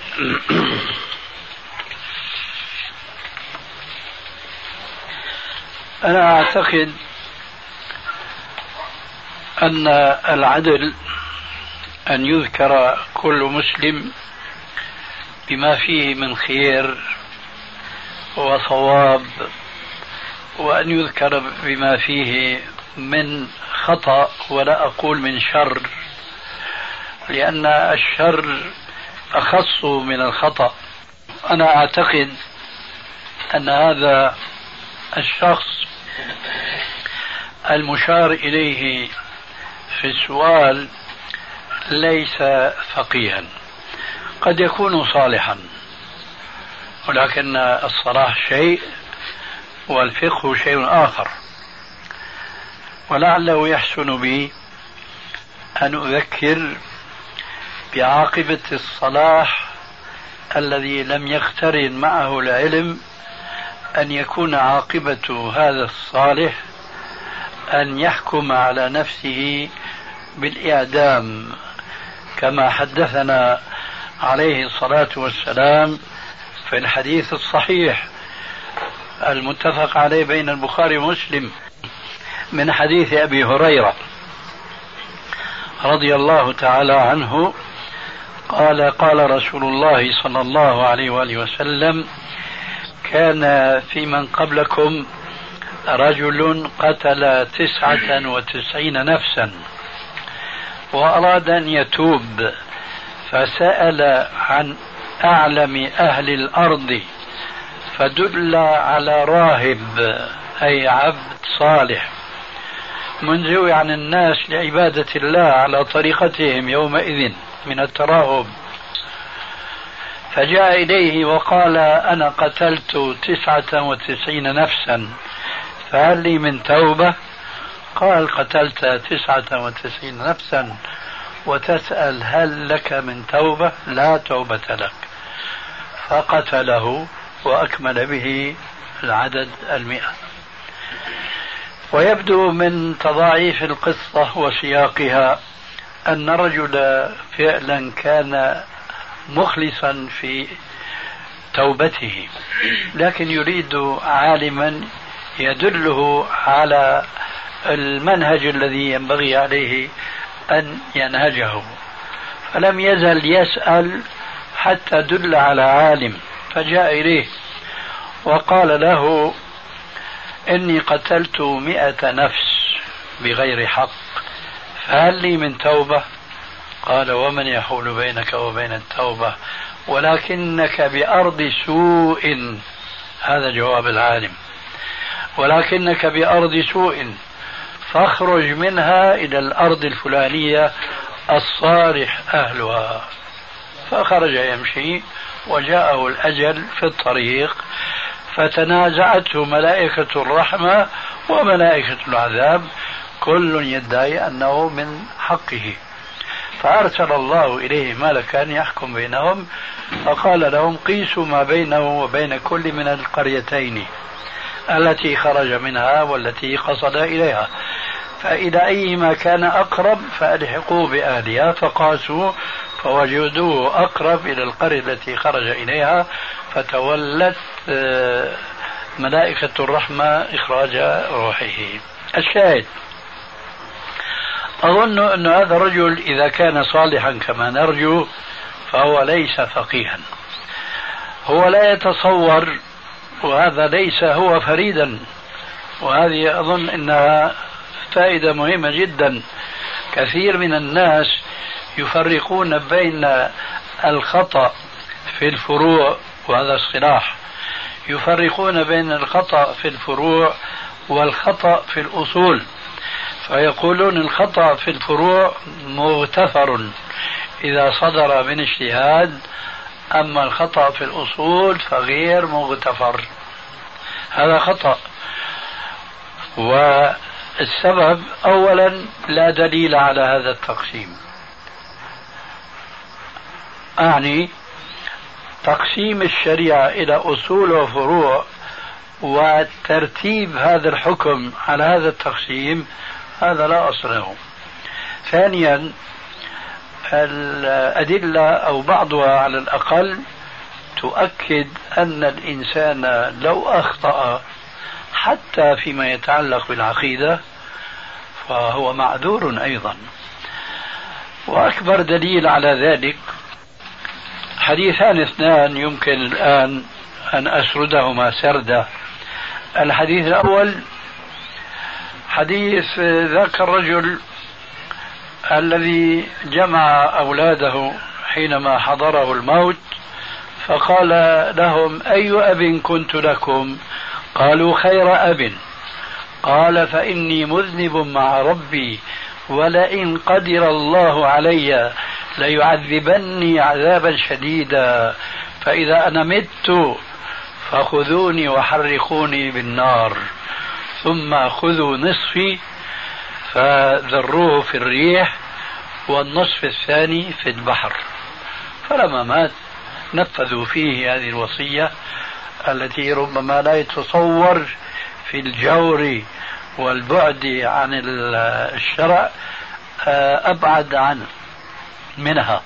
أنا أعتقد أن العدل أن يذكر كل مسلم بما فيه من خير وصواب، وأن يذكر بما فيه من خطأ ولا أقول من شر، لأن الشر أخص من الخطأ. أنا أعتقد أن هذا الشخص المشار إليه في السؤال ليس فقيها، قد يكون صالحا، ولكن الصلاح شيء والفقه شيء آخر. ولعله يحسن بي أن أذكر بعاقبة الصلاح الذي لم يقترن معه العلم، أن يكون عاقبة هذا الصالح أن يحكم على نفسه بالإعدام، كما حدثنا عليه الصلاة والسلام في الحديث الصحيح المتفق عليه بين البخاري ومسلم من حديث أبي هريرة رضي الله تعالى عنه قال: قال رسول الله صلى الله عليه وآله وسلم: كان في من قبلكم رجل قتل 99 نفسا وأراد أن يتوب، فسأل عن أعلم أهل الأرض فدل على راهب، أي عبد صالح منزوي عن الناس لعبادة الله على طريقتهم يومئذ من التراهب، فجاء إليه وقال: أنا قتلت 99 نفسا فهل لي من توبة؟ قال: قتلت 99 نفسا وتسأل هل لك من توبة؟ لا توبة لك. فقتله وأكمل به العدد 100. ويبدو من تضاعيف القصة وسياقها أن الرجل فعلا كان مخلصا في توبته، لكن يريد عالما يدله على المنهج الذي ينبغي عليه أن ينهجه، فلم يزل يسأل حتى دل على عالم، فجاء إليه وقال له: إني قتلت 100 نفس بغير حق، فهل لي من توبة؟ قال: ومن يحول بينك وبين التوبة؟ ولكنك بأرض سوء. هذا جواب العالم: ولكنك بأرض سوء، فاخرج منها إلى الأرض الفلانية الصالح أهلها. فخرج يمشي وجاءه الأجل في الطريق، فتنازعته ملائكة الرحمة وملائكة العذاب، كل يدعي أنه من حقه، فأرسل الله إليه ملكا يحكم بينهم، فقال لهم: قيسوا ما بينه وبين كل من القريتين التي خرج منها والتي قصد إليها، فإلى أيما كان أقرب فألحقوا بأهلها، فقاسوا فوجدوه أقرب إلى القرية التي خرج إليها، فتولت ملائكة الرحمة إخراج روحه. الشاهد: أظن أن هذا الرجل إذا كان صالحا كما نرجو فهو ليس فقيها، هو لا يتصور، وهذا ليس هو فريدا، وهذه أظن أنها فائدة مهمة جدا. كثير من الناس يفرقون بين الخطأ في الفروع، وهذا اصطلاح، يفرقون بين الخطأ في الفروع والخطأ في الأصول، فيقولون الخطأ في الفروع مغتفر إذا صدر من اجتهاد، أما الخطأ في الأصول فغير مغتفر. هذا خطأ. والسبب أولا لا دليل على هذا التقسيم، أعني تقسيم الشريعة إلى أصول وفروع وترتيب هذا الحكم على هذا التقسيم، هذا لا أصل له. ثانيا الأدلة أو بعضها على الأقل تؤكد أن الإنسان لو أخطأ حتى فيما يتعلق بالعقيدة فهو معذور أيضا. وأكبر دليل على ذلك حديثان اثنان يمكن الآن أن أسردهما سردا. الحديث الأول حديث ذاك الرجل الذي جمع أولاده حينما حضره الموت فقال لهم: أي أب كنت لكم؟ قالوا: خير أب. قال: فإني مذنب مع ربي، ولئن قدر الله علي ليعذبني عذابا شديدا، فإذا أنا مت فخذوني وحرقوني بالنار، ثم خذوا نصفي فذروه في الريح والنصف الثاني في البحر. فلما مات نفذوا فيه هذه الوصية التي ربما لا يتصور في الجور والبعد عن الشرع أبعد عنه منها.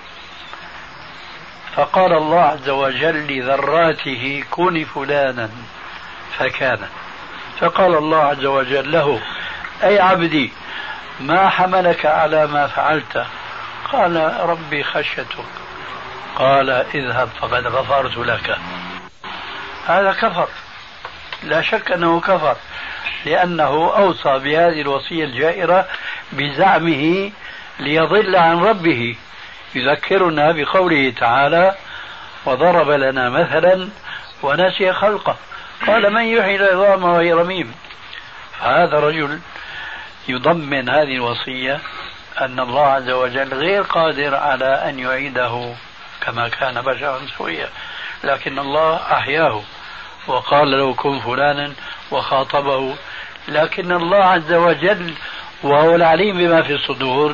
فقال الله عز وجل لذراته: كن فلانا فكان. فقال الله عز وجل له: أي عبدي ما حملك على ما فعلت؟ قال: ربي خشيتك. قال: اذهب فقد غفرت لك. هذا كفر، لا شك أنه كفر، لأنه أوصى بهذه الوصية الجائرة بزعمه ليضل عن ربه. يذكرنا بقوله تعالى: وضرب لنا مثلا ونسي خلقه قال: من يحيي العظام وهي رميم. فهذا رجل يضمن هذه الوصية أن الله عز وجل غير قادر على أن يعيده كما كان بشرا سويا، لكن الله أحياه وقال له: كن فلانا وخاطبه. لكن الله عز وجل وهو العليم بما في الصدور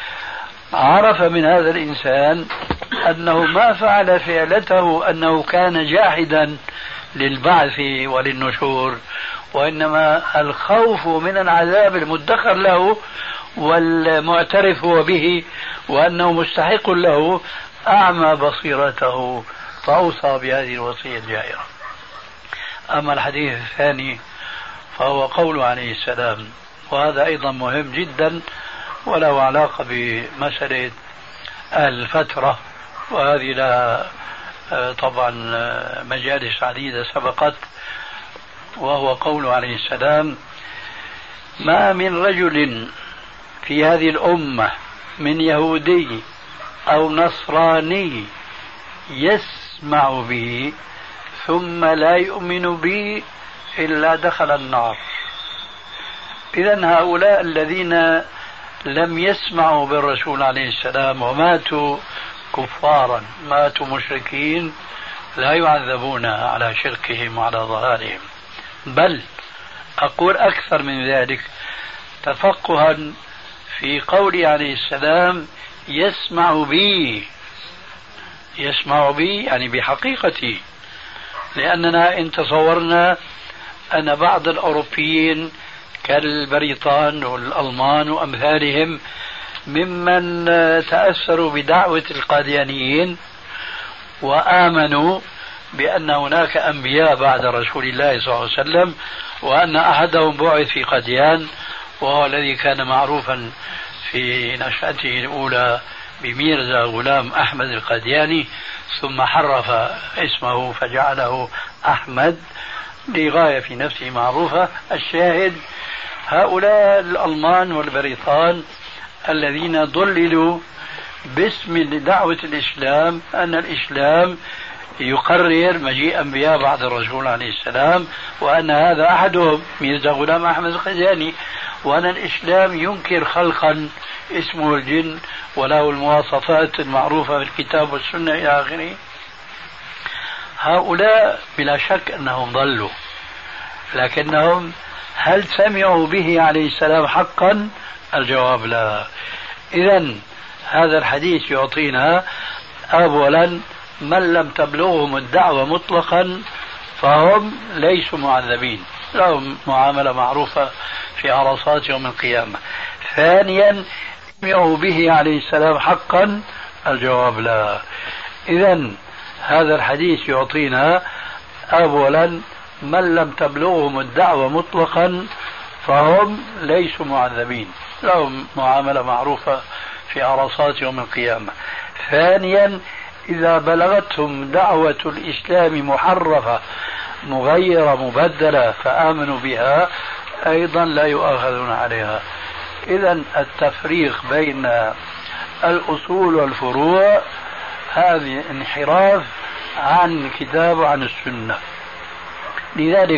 عرف من هذا الإنسان أنه ما فعل فعلته أنه كان جاحدا للبعث وللنشور، وإنما الخوف من العذاب المدخر له والمعترف هو به وأنه مستحق له أعمى بصيرته، فأوصى بهذه الوصية الجائرة. أما الحديث الثاني فهو قول عليه السلام، وهذا أيضا مهم جدا وله علاقة بمسألة الفترة، وهذه لها طبعا مجالس عديدة سبقت. وهو قول عليه السلام: ما من رجل في هذه الأمة من يهودي أو نصراني يسمع به ثم لا يؤمن به إلا دخل النار. إذن هؤلاء الذين لم يسمعوا بالرسول عليه السلام وماتوا كفارا، ماتوا مشركين، لا يعذبون على شركهم وعلى ضلالهم، بل أقول أكثر من ذلك تفقها في قول عليه السلام: يسمع بي. يسمع بي يعني بحقيقتي، لأننا إن تصورنا أن بعض الأوروبيين كالبريطان والألمان وأمثالهم ممن تأثروا بدعوة القاديانيين وآمنوا بأن هناك أنبياء بعد رسول الله صلى الله عليه وسلم، وأن أحدهم بعث في قاديان وهو الذي كان معروفا في نشأته الأولى بميرزا غلام أحمد القادياني، ثم حرف اسمه فجعله أحمد لغاية في نفسه معروفة. الشاهد هؤلاء الألمان والبريطان الذين ضللوا باسم دعوة الإسلام أن الإسلام يقرر مجيء أنبياء بعد الرسول عليه السلام، وأن هذا أحدهم ميرزا غلام أحمد القادياني، وأن الإسلام ينكر خلقا اسمه الجن وله المواصفات المعروفة في الكتاب والسنة إلى آخره. هؤلاء بلا شك أنهم ضلوا، لكنهم هل سمعوا به عليه السلام حقا؟ الجواب لا. إذن هذا الحديث يعطينا أولا من لم تبلغهم الدعوة مطلقا فهم ليسوا معذبين، لهم معاملة معروفة في عرصات يوم القيامة. ثانيا سمعوا به عليه السلام حقا؟ الجواب لا. إذن هذا الحديث يعطينا أولا من لم تبلغهم الدعوة مطلقا فهم ليسوا معذبين، لهم معاملة معروفة في عرصات يوم القيامة. ثانيا إذا بلغتهم دعوة الإسلام محرفة مغيرة مبدلة فآمنوا بها أيضا لا يؤاخذون عليها. إذا التفريق بين الأصول والفروع هذه انحراف عن الكتاب وعن السنة. لذلك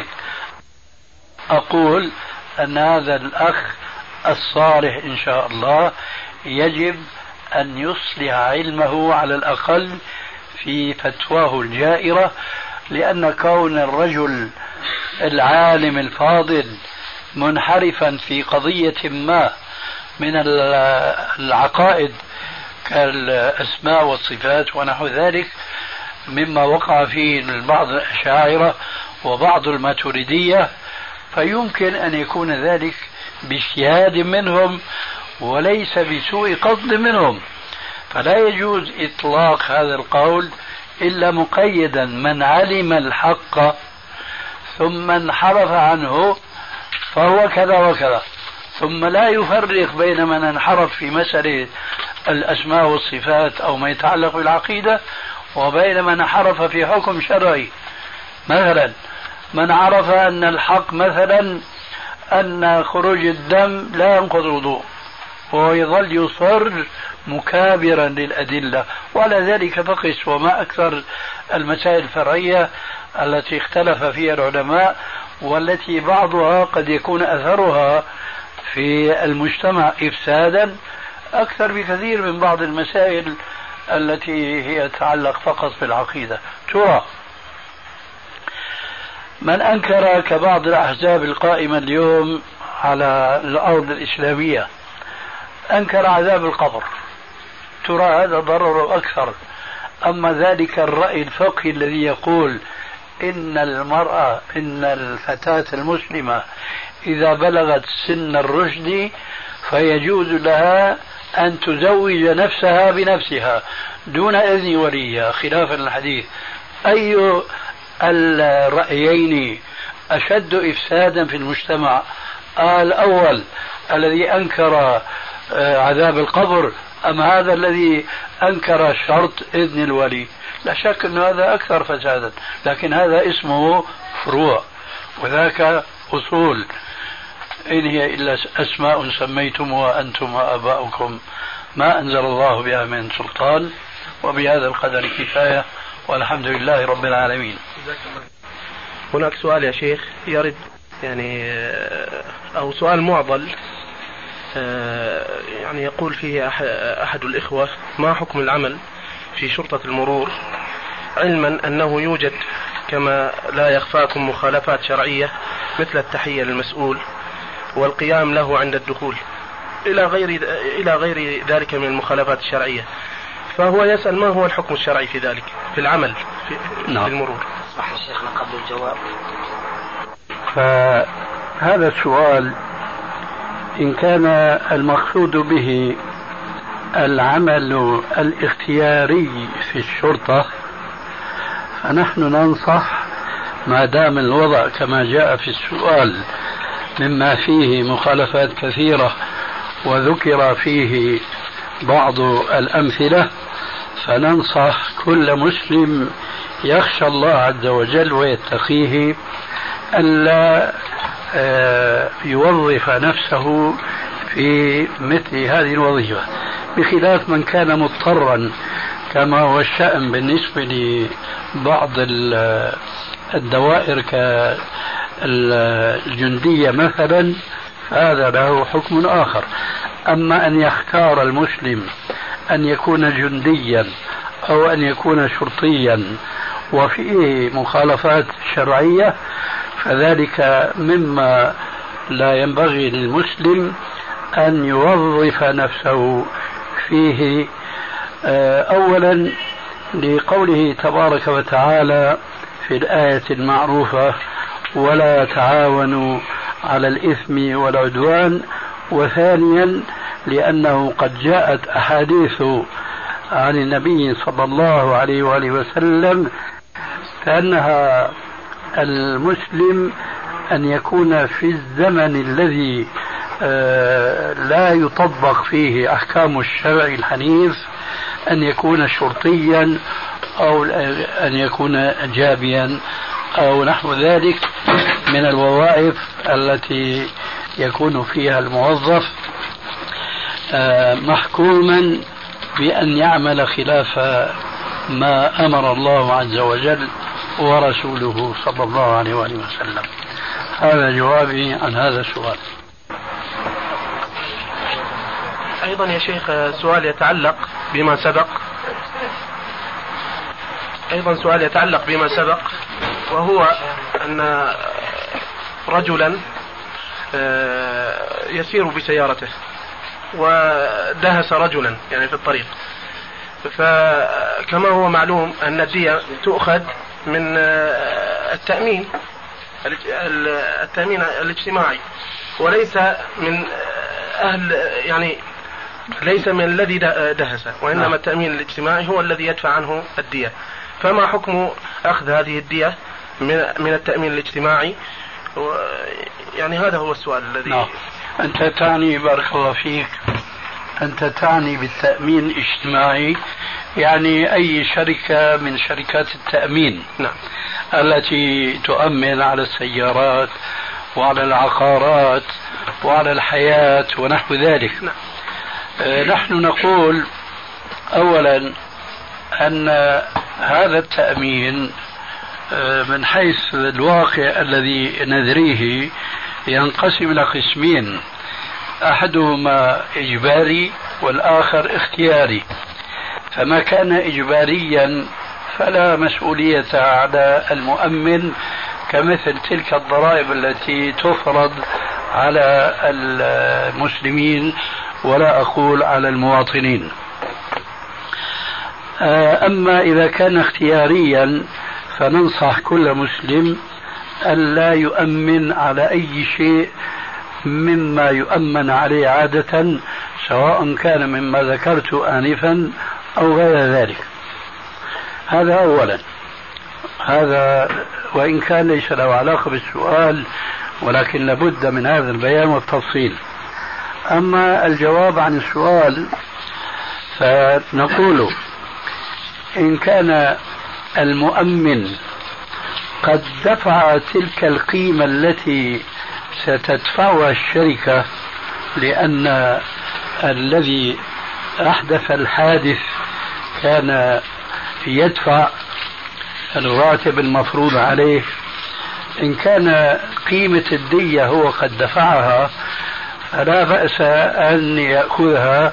أقول أن هذا الأخ الصالح إن شاء الله يجب أن يصلح علمه على الأقل في فتواه الجائرة، لأن كون الرجل العالم الفاضل منحرفا في قضية ما من العقائد كالأسماء والصفات ونحو ذلك مما وقع فيه بعض الأشاعرة وبعض الماتريدية، فيمكن أن يكون ذلك باجتهاد منهم وليس بسوء قصد منهم، فلا يجوز إطلاق هذا القول إلا مقيدا من علم الحق ثم انحرف عنه فهو كذا وكذا، ثم لا يفرق بين من انحرف في مسألة الأسماء والصفات أو ما يتعلق بالعقيدة وبين من انحرف في حكم شرعي. مثلا من عرف أن الحق مثلا أن خروج الدم لا ينقض الوضوء وهو يظل يصر مكابرا للأدلة، وعلى ذلك فقس. وما أكثر المسائل الفرعية التي اختلف فيها العلماء والتي بعضها قد يكون أثرها في المجتمع إفسادا أكثر بكثير من بعض المسائل التي هي تتعلق فقط بالعقيدة. ترى من أنكر كبعض الأحزاب القائمة اليوم على الأرض الإسلامية أنكر عذاب القبر، ترى هذا ضرر أكثر. أما ذلك الرأي الفقهي الذي يقول إن الفتاة المسلمة إذا بلغت سن الرشد فيجوز لها أن تزوج نفسها بنفسها دون إذن وليها خلافا للحديث، أي الرأيين أشد إفسادا في المجتمع؟ الأول الذي أنكر عذاب القبر أم هذا الذي أنكر شرط إذن الولي؟ لا شك أن هذا أكثر فسادا، لكن هذا اسمه فروع وذاك أصول. إن هي إلا أسماء سميتموها أنتم وآباؤكم ما أنزل الله بها من سلطان، وبهذا القدر كفاية، والحمد لله رب العالمين. هناك سؤال يا شيخ يرد أو سؤال معضل يقول فيه أحد الإخوة: ما حكم العمل في شرطة المرور علما أنه يوجد كما لا يخفاكم مخالفات شرعية مثل التحية للمسؤول والقيام له عند الدخول إلى غير ذلك من المخالفات الشرعية، فهو يسأل ما هو الحكم الشرعي في ذلك في العمل في المرور؟ صح شيخنا قبل الجواب. فهذا السؤال إن كان المقصود به العمل الاختياري في الشرطة فنحن ننصح ما دام الوضع كما جاء في السؤال مما فيه مخالفات كثيرة وذكر فيه بعض الأمثلة، فننصح كل مسلم يخشى الله عز وجل ويتقيه ألا يوظف نفسه في مثل هذه الوظيفة، بخلاف من كان مضطرا كما هو الشأن بالنسبة لبعض الدوائر كالجندية مثلا، هذا له حكم آخر. أما أن يختار المسلم أن يكون جنديا أو أن يكون شرطيا وفيه مخالفات شرعية فذلك مما لا ينبغي للمسلم أن يوظف نفسه فيه. أولا لقوله تبارك وتعالى في الآية المعروفة: ولا تعاونوا على الإثم والعدوان. وثانيا لأنه قد جاءت أحاديث عن النبي صلى الله عليه وآله وسلم فأنها المسلم أن يكون في الزمن الذي لا يطبق فيه أحكام الشرع الحنيف أن يكون شرطيا أو أن يكون جابيا أو نحو ذلك من الوظائف التي يكون فيها الموظف محكوما بأن يعمل خلاف ما أمر الله عز وجل ورسوله صلى الله عليه وآله وسلم. هذا جوابي عن هذا السؤال. أيضا يا شيخ سؤال يتعلق بما سبق وهو أن رجلا يسير بسيارته ودهس رجلا يعني في الطريق، فكما هو معلوم أن الدية تؤخذ من التأمين الاجتماعي، وليس من أهل يعني ليس من الذي دهس، وإنما التأمين الاجتماعي هو الذي يدفع عنه الدية. فما حكم أخذ هذه الدية من التأمين الاجتماعي؟ يعني هذا هو السؤال الذي أنت تعني بارك الله فيك، أنت تعني بالتأمين الاجتماعي يعني أي شركة من شركات التأمين التي تؤمن على السيارات وعلى العقارات وعلى الحياة ونحو ذلك. نحن نقول أولا أن هذا التأمين من حيث الواقع الذي ندريه ينقسم إلى قسمين، أحدهما إجباري والآخر اختياري. فما كان إجباريا فلا مسؤولية على المؤمن كمثل تلك الضرائب التي تفرض على المسلمين ولا أقول على المواطنين. أما إذا كان اختياريا فننصح كل مسلم أن لا يؤمن على أي شيء مما يؤمن عليه عادة، سواء كان مما ذكرت آنفا أو غير ذلك. هذا أولا، هذا وإن كان ليس له علاقة بالسؤال ولكن لابد من هذا البيان والتفصيل. أما الجواب عن السؤال فنقول إن كان المؤمن قد دفع تلك القيمة التي ستدفعها الشركة، لأن الذي أحدث الحادث كان يدفع الراتب المفروض عليه، إن كان قيمة الدية هو قد دفعها فلا بأس أن يأخذها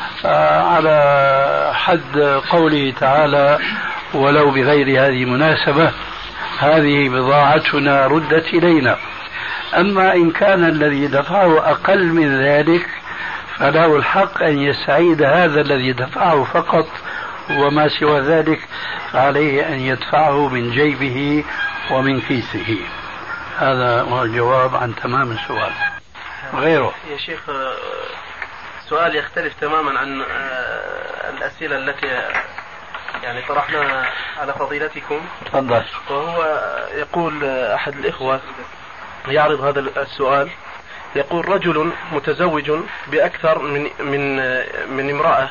على حد قوله تعالى ولو بغير هذه مناسبة، هذه بضاعتنا ردت إلينا. أما إن كان الذي دفعه أقل من ذلك فله الحق أن يستعيد هذا الذي دفعه فقط، وما سوى ذلك عليه أن يدفعه من جيبه ومن كيسه. هذا هو الجواب عن تمام السؤال. غيره يا شيخ سؤال يختلف تماما عن الأسئلة التي يعني طرحناها على فضيلتكم. تفضل. وهو يقول أحد الإخوة يعرض هذا السؤال، يقول رجل متزوج بأكثر من امرأة،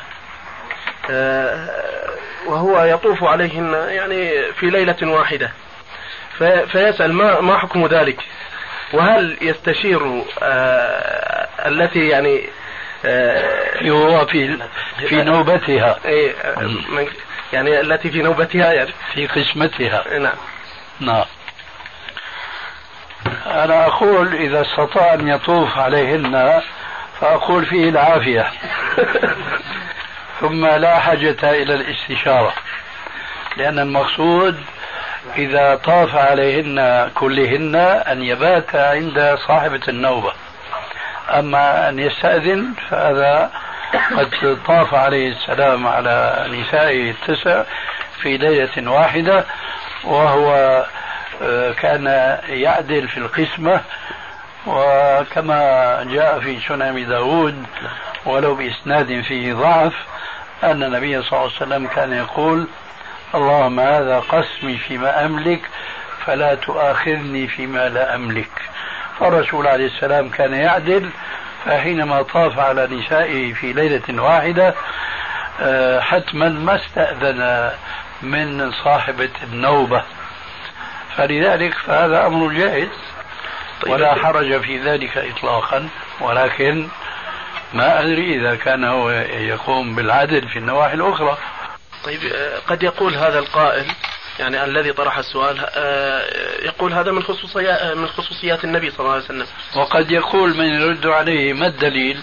وهو يطوف عليهن يعني في ليلة واحدة، فيسأل ما حكم ذلك، وهل يستشير التي يعني هو في نوبتها يعني التي في نوبتها يعني في قسمتها. نعم. أنا أقول إذا استطاع أن يطوف عليهن فأقول فيه العافية ثم لا حاجة إلى الاستشارة، لأن المقصود إذا طاف عليهن كلهن أن يبات عند صاحبة النوبة. أما أن يستأذن فهذا قد طاف عليه السلام على نسائه 9 في ليلة واحدة، وهو كان يعدل في القسمة، وكما جاء في سنن داود ولو بإسناد فيه ضعف أن النبي صلى الله عليه وسلم كان يقول اللهم هذا قسمي فيما أملك فلا تؤاخذني فيما لا أملك. فالرسول عليه السلام كان يعدل، فحينما طاف على نسائه في ليلة واحدة حتما ما استأذن من صاحبة النوبة، فلذلك فهذا أمر جائز ولا حرج في ذلك إطلاقا، ولكن ما أدري إذا كان هو يقوم بالعدل في النواحي الأخرى. طيب قد يقول هذا القائل يعني الذي طرح السؤال يقول هذا من خصوصيات النبي صلى الله عليه وسلم، وقد يقول من يرد عليه ما الدليل؟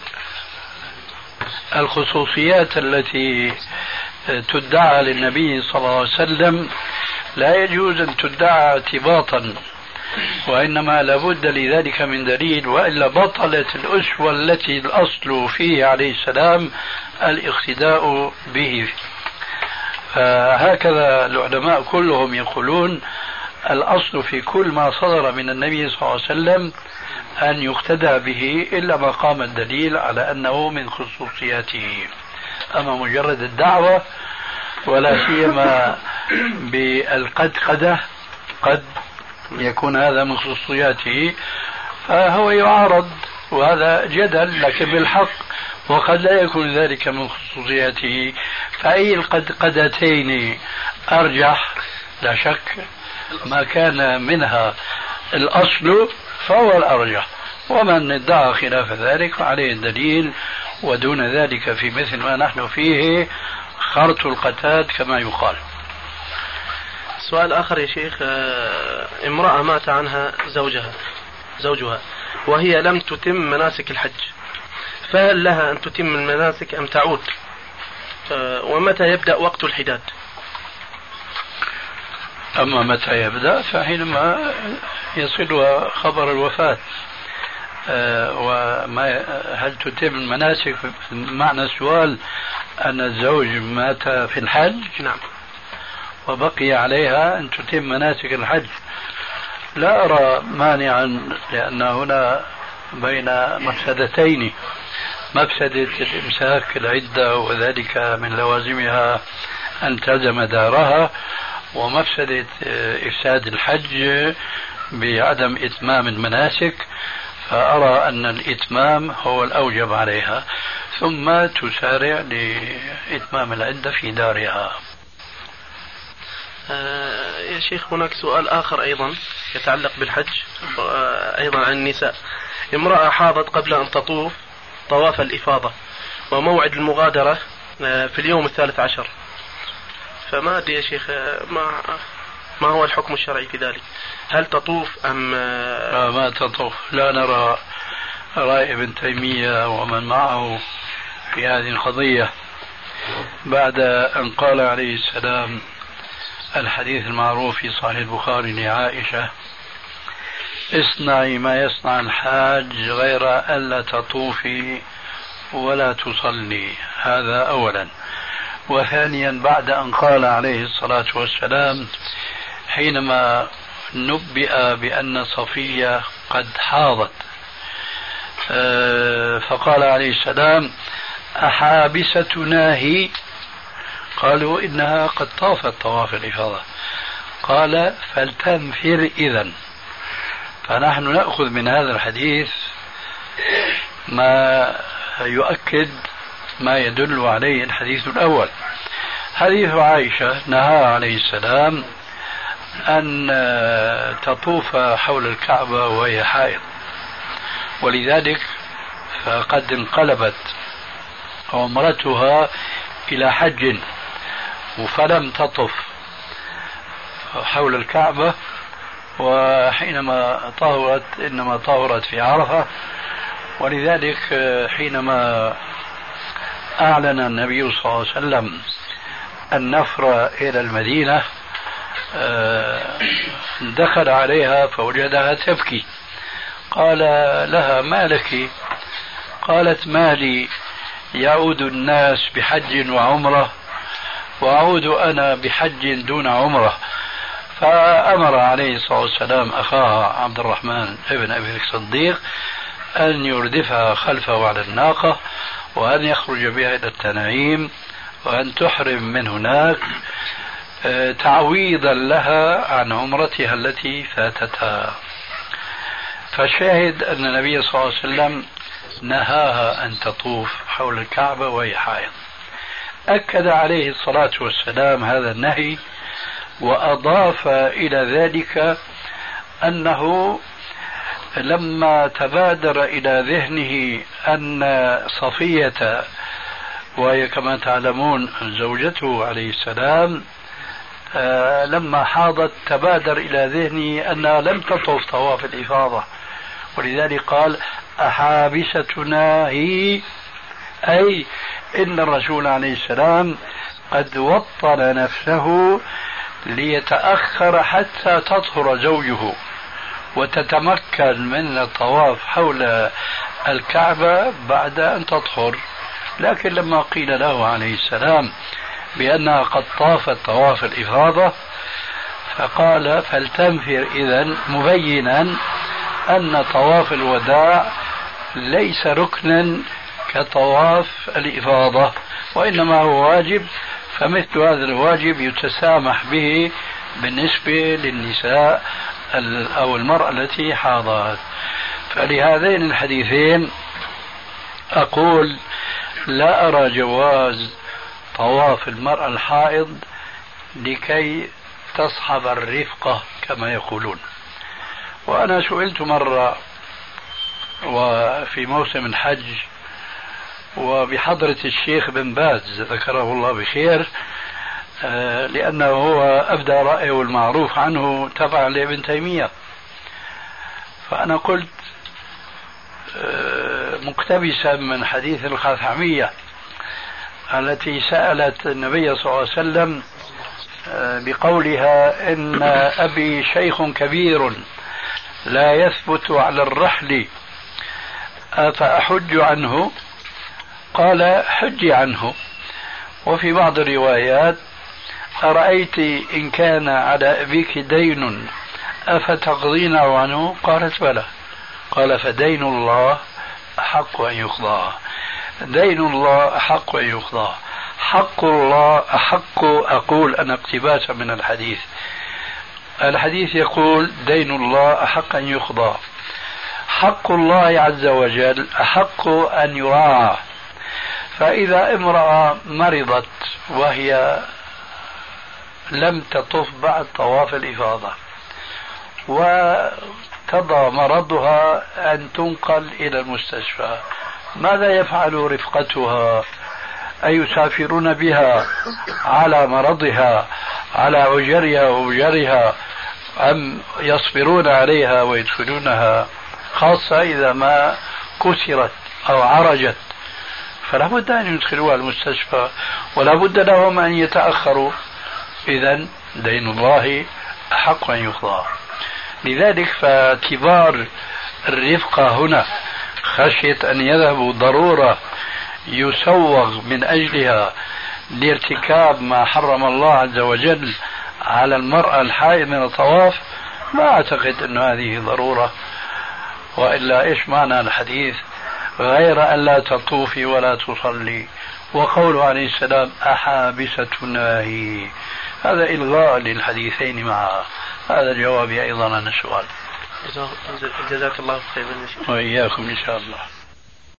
الخصوصيات التي تدعى للنبي صلى الله عليه وسلم لا يجوز أن تدعى اعتباطا، وإنما لابد لذلك من دليل، وإلا بطلت الأسوة التي الأصل فيه عليه السلام الاقتداء به. فهكذا العلماء كلهم يقولون الأصل في كل ما صدر من النبي صلى الله عليه وسلم أن يقتدى به إلا ما قام الدليل على أنه من خصوصياته. أما مجرد الدعوة ولا سيما بالقدقدة قد يكون هذا من خصوصياته، فهو يعارض، وهذا جدل لكن بالحق، وقد لا يكون ذلك من خصوصياته. فأي القدقدتين أرجح؟ لا شك ما كان منها الأصل فهو الأرجح، ومن ادعى خلاف ذلك فعليه الدليل، ودون ذلك في مثل ما نحن فيه خرط القتاد كما يقال. سؤال آخر يا شيخ، امرأة مات عنها زوجها وهي لم تتم مناسك الحج، فهل لها أن تتم المناسك أم تعود؟ ومتى يبدأ وقت الحداد؟ أما متى يبدأ فحينما يصلها خبر الوفاة. وما هل تتم المناسك؟ معنى السؤال أن الزوج مات في الحج؟ نعم. وبقي عليها أن تتم مناسك الحج. لا أرى مانعا، لأن هنا بين مفسدتين: مفسدة الإمساك العدة وذلك من لوازمها أن تلزم دارها، ومفسدة إفساد الحج بعدم إتمام المناسك. فأرى أن الإتمام هو الأوجب عليها، ثم تسارع لإتمام العدة في دارها. يا شيخ هناك سؤال آخر أيضا يتعلق بالحج، أيضا عن النساء. امرأة حاضت قبل أن تطوف طواف الإفاضة، وموعد المغادرة في اليوم 13، فما أدري يا شيخ ما هو الحكم الشرعي في ذلك؟ هل تطوف أم ما تطوف؟ لا نرى رأي ابن تيمية ومن معه في هذه القضية، بعد أن قال عليه السلام الحديث المعروف في صحيح البخاري لعائشة: اصنعي ما يصنع الحاج غير ألا تطوفي ولا تصلي. هذا أولا. وثانيا بعد أن قال عليه الصلاة والسلام حينما نبئ بأن صفية قد حاضت، فقال عليه السلام: أحابستنا هي؟ قالوا إنها قد طافت طواف الإفاضة. قال: فلتنفر إذن. فنحن نأخذ من هذا الحديث ما يؤكد ما يدل عليه الحديث الأول. حديث عائشة نهى عليه السلام أن تطوف حول الكعبة وهي حائض، ولذلك فقد انقلبت عمرتها إلى حج فلم تطف حول الكعبة، وحينما طهرت إنما طهرت في عرفة. ولذلك حينما أعلن النبي صلى الله عليه وسلم النفر إلى المدينة دخل عليها فوجدها تبكي، قال لها: ما لك؟ قالت: ما لي، يعود الناس بحج وعمرة وأعود أنا بحج دون عمرة. فأمر عليه الصلاة والسلام أخاها عبد الرحمن ابن أبي الصديق أن يردفها خلفه على الناقة، وأن يخرج بها إلى التنعيم، وأن تحرم من هناك تعويضا لها عن عمرتها التي فاتتها. فشاهد أن النبي صلى الله عليه وسلم نهاها أن تطوف حول الكعبة وهي حائض. أكد عليه الصلاة والسلام هذا النهي، وأضاف إلى ذلك أنه لما تبادر إلى ذهنه أن صفية، وهي كما تعلمون زوجته عليه السلام، لما حاضت تبادر إلى ذهنه أنها لم تطوف طواف الإفاضة، ولذلك قال أحابستنا هي، أي إن الرسول عليه السلام قد وطن نفسه ليتأخر حتى تطهر زوجه وتتمكن من الطواف حول الكعبة بعد أن تطهر. لكن لما قيل له عليه السلام بأنها قد طافت طواف الإفاضة فقال فلتنفر إذن، مبينا أن طواف الوداع ليس ركنا كطواف الإفاضة، وإنما هو واجب، فمثل هذا الواجب يتسامح به بالنسبة للنساء أو المرأة التي حاضت. فلهذين الحديثين أقول لا أرى جواز طواف المرأة الحائض لكي تصحب الرفقة كما يقولون. وأنا سئلت مرة وفي موسم الحج وبحضرة الشيخ بن باز ذكره الله بخير، لأنه هو أبدى رأيه المعروف عنه تبع لابن تيمية، فأنا قلت مقتبسا من حديث الخثعمية التي سألت النبي صلى الله عليه وسلم بقولها إن أبي شيخ كبير لا يثبت على الرحل أفأحج عنه؟ قال حج عنه. وفي بعض الروايات أرأيت إن كان على أبيك دين أفتقضين عنه؟ قالت بلى. قال فدين الله أحق أن يقضى، دين الله أحق أن يقضى، حق الله أحق. أقول أنا اقتباسا من الحديث، الحديث يقول دين الله أحق أن يقضى، حق الله عز وجل أحق أن يراعى. فإذا امرأة مرضت وهي لم تطف بعد طواف الإفاضة وقضى مرضها أن تنقل إلى المستشفى، ماذا يفعل رفقتها؟ أيسافرون بها على مرضها على عجرها وأجرها أم يصبرون عليها ويدخلونها، خاصة إذا ما كسرت أو عرجت؟ فلا بد أن يدخلوها المستشفى ولا بد لهم أن يتأخروا. إذن دين الله أحق أن يقضى. لذلك فاعتبار الرفقة هنا خشية أن يذهبوا ضرورة يسوغ من أجلها لارتكاب ما حرم الله عز وجل على المرأة الحائض من الطواف، ما أعتقد أن هذه ضرورة. وإلا إيش معنى الحديث غير أن لا تطوفي ولا تصلي، وقوله عليه السلام أحابستنا هي، هذا إلغاء للحديثين معا. هذا جوابي أيضا عن السؤال. جزاك الله خيرا. وإياكم إن شاء الله.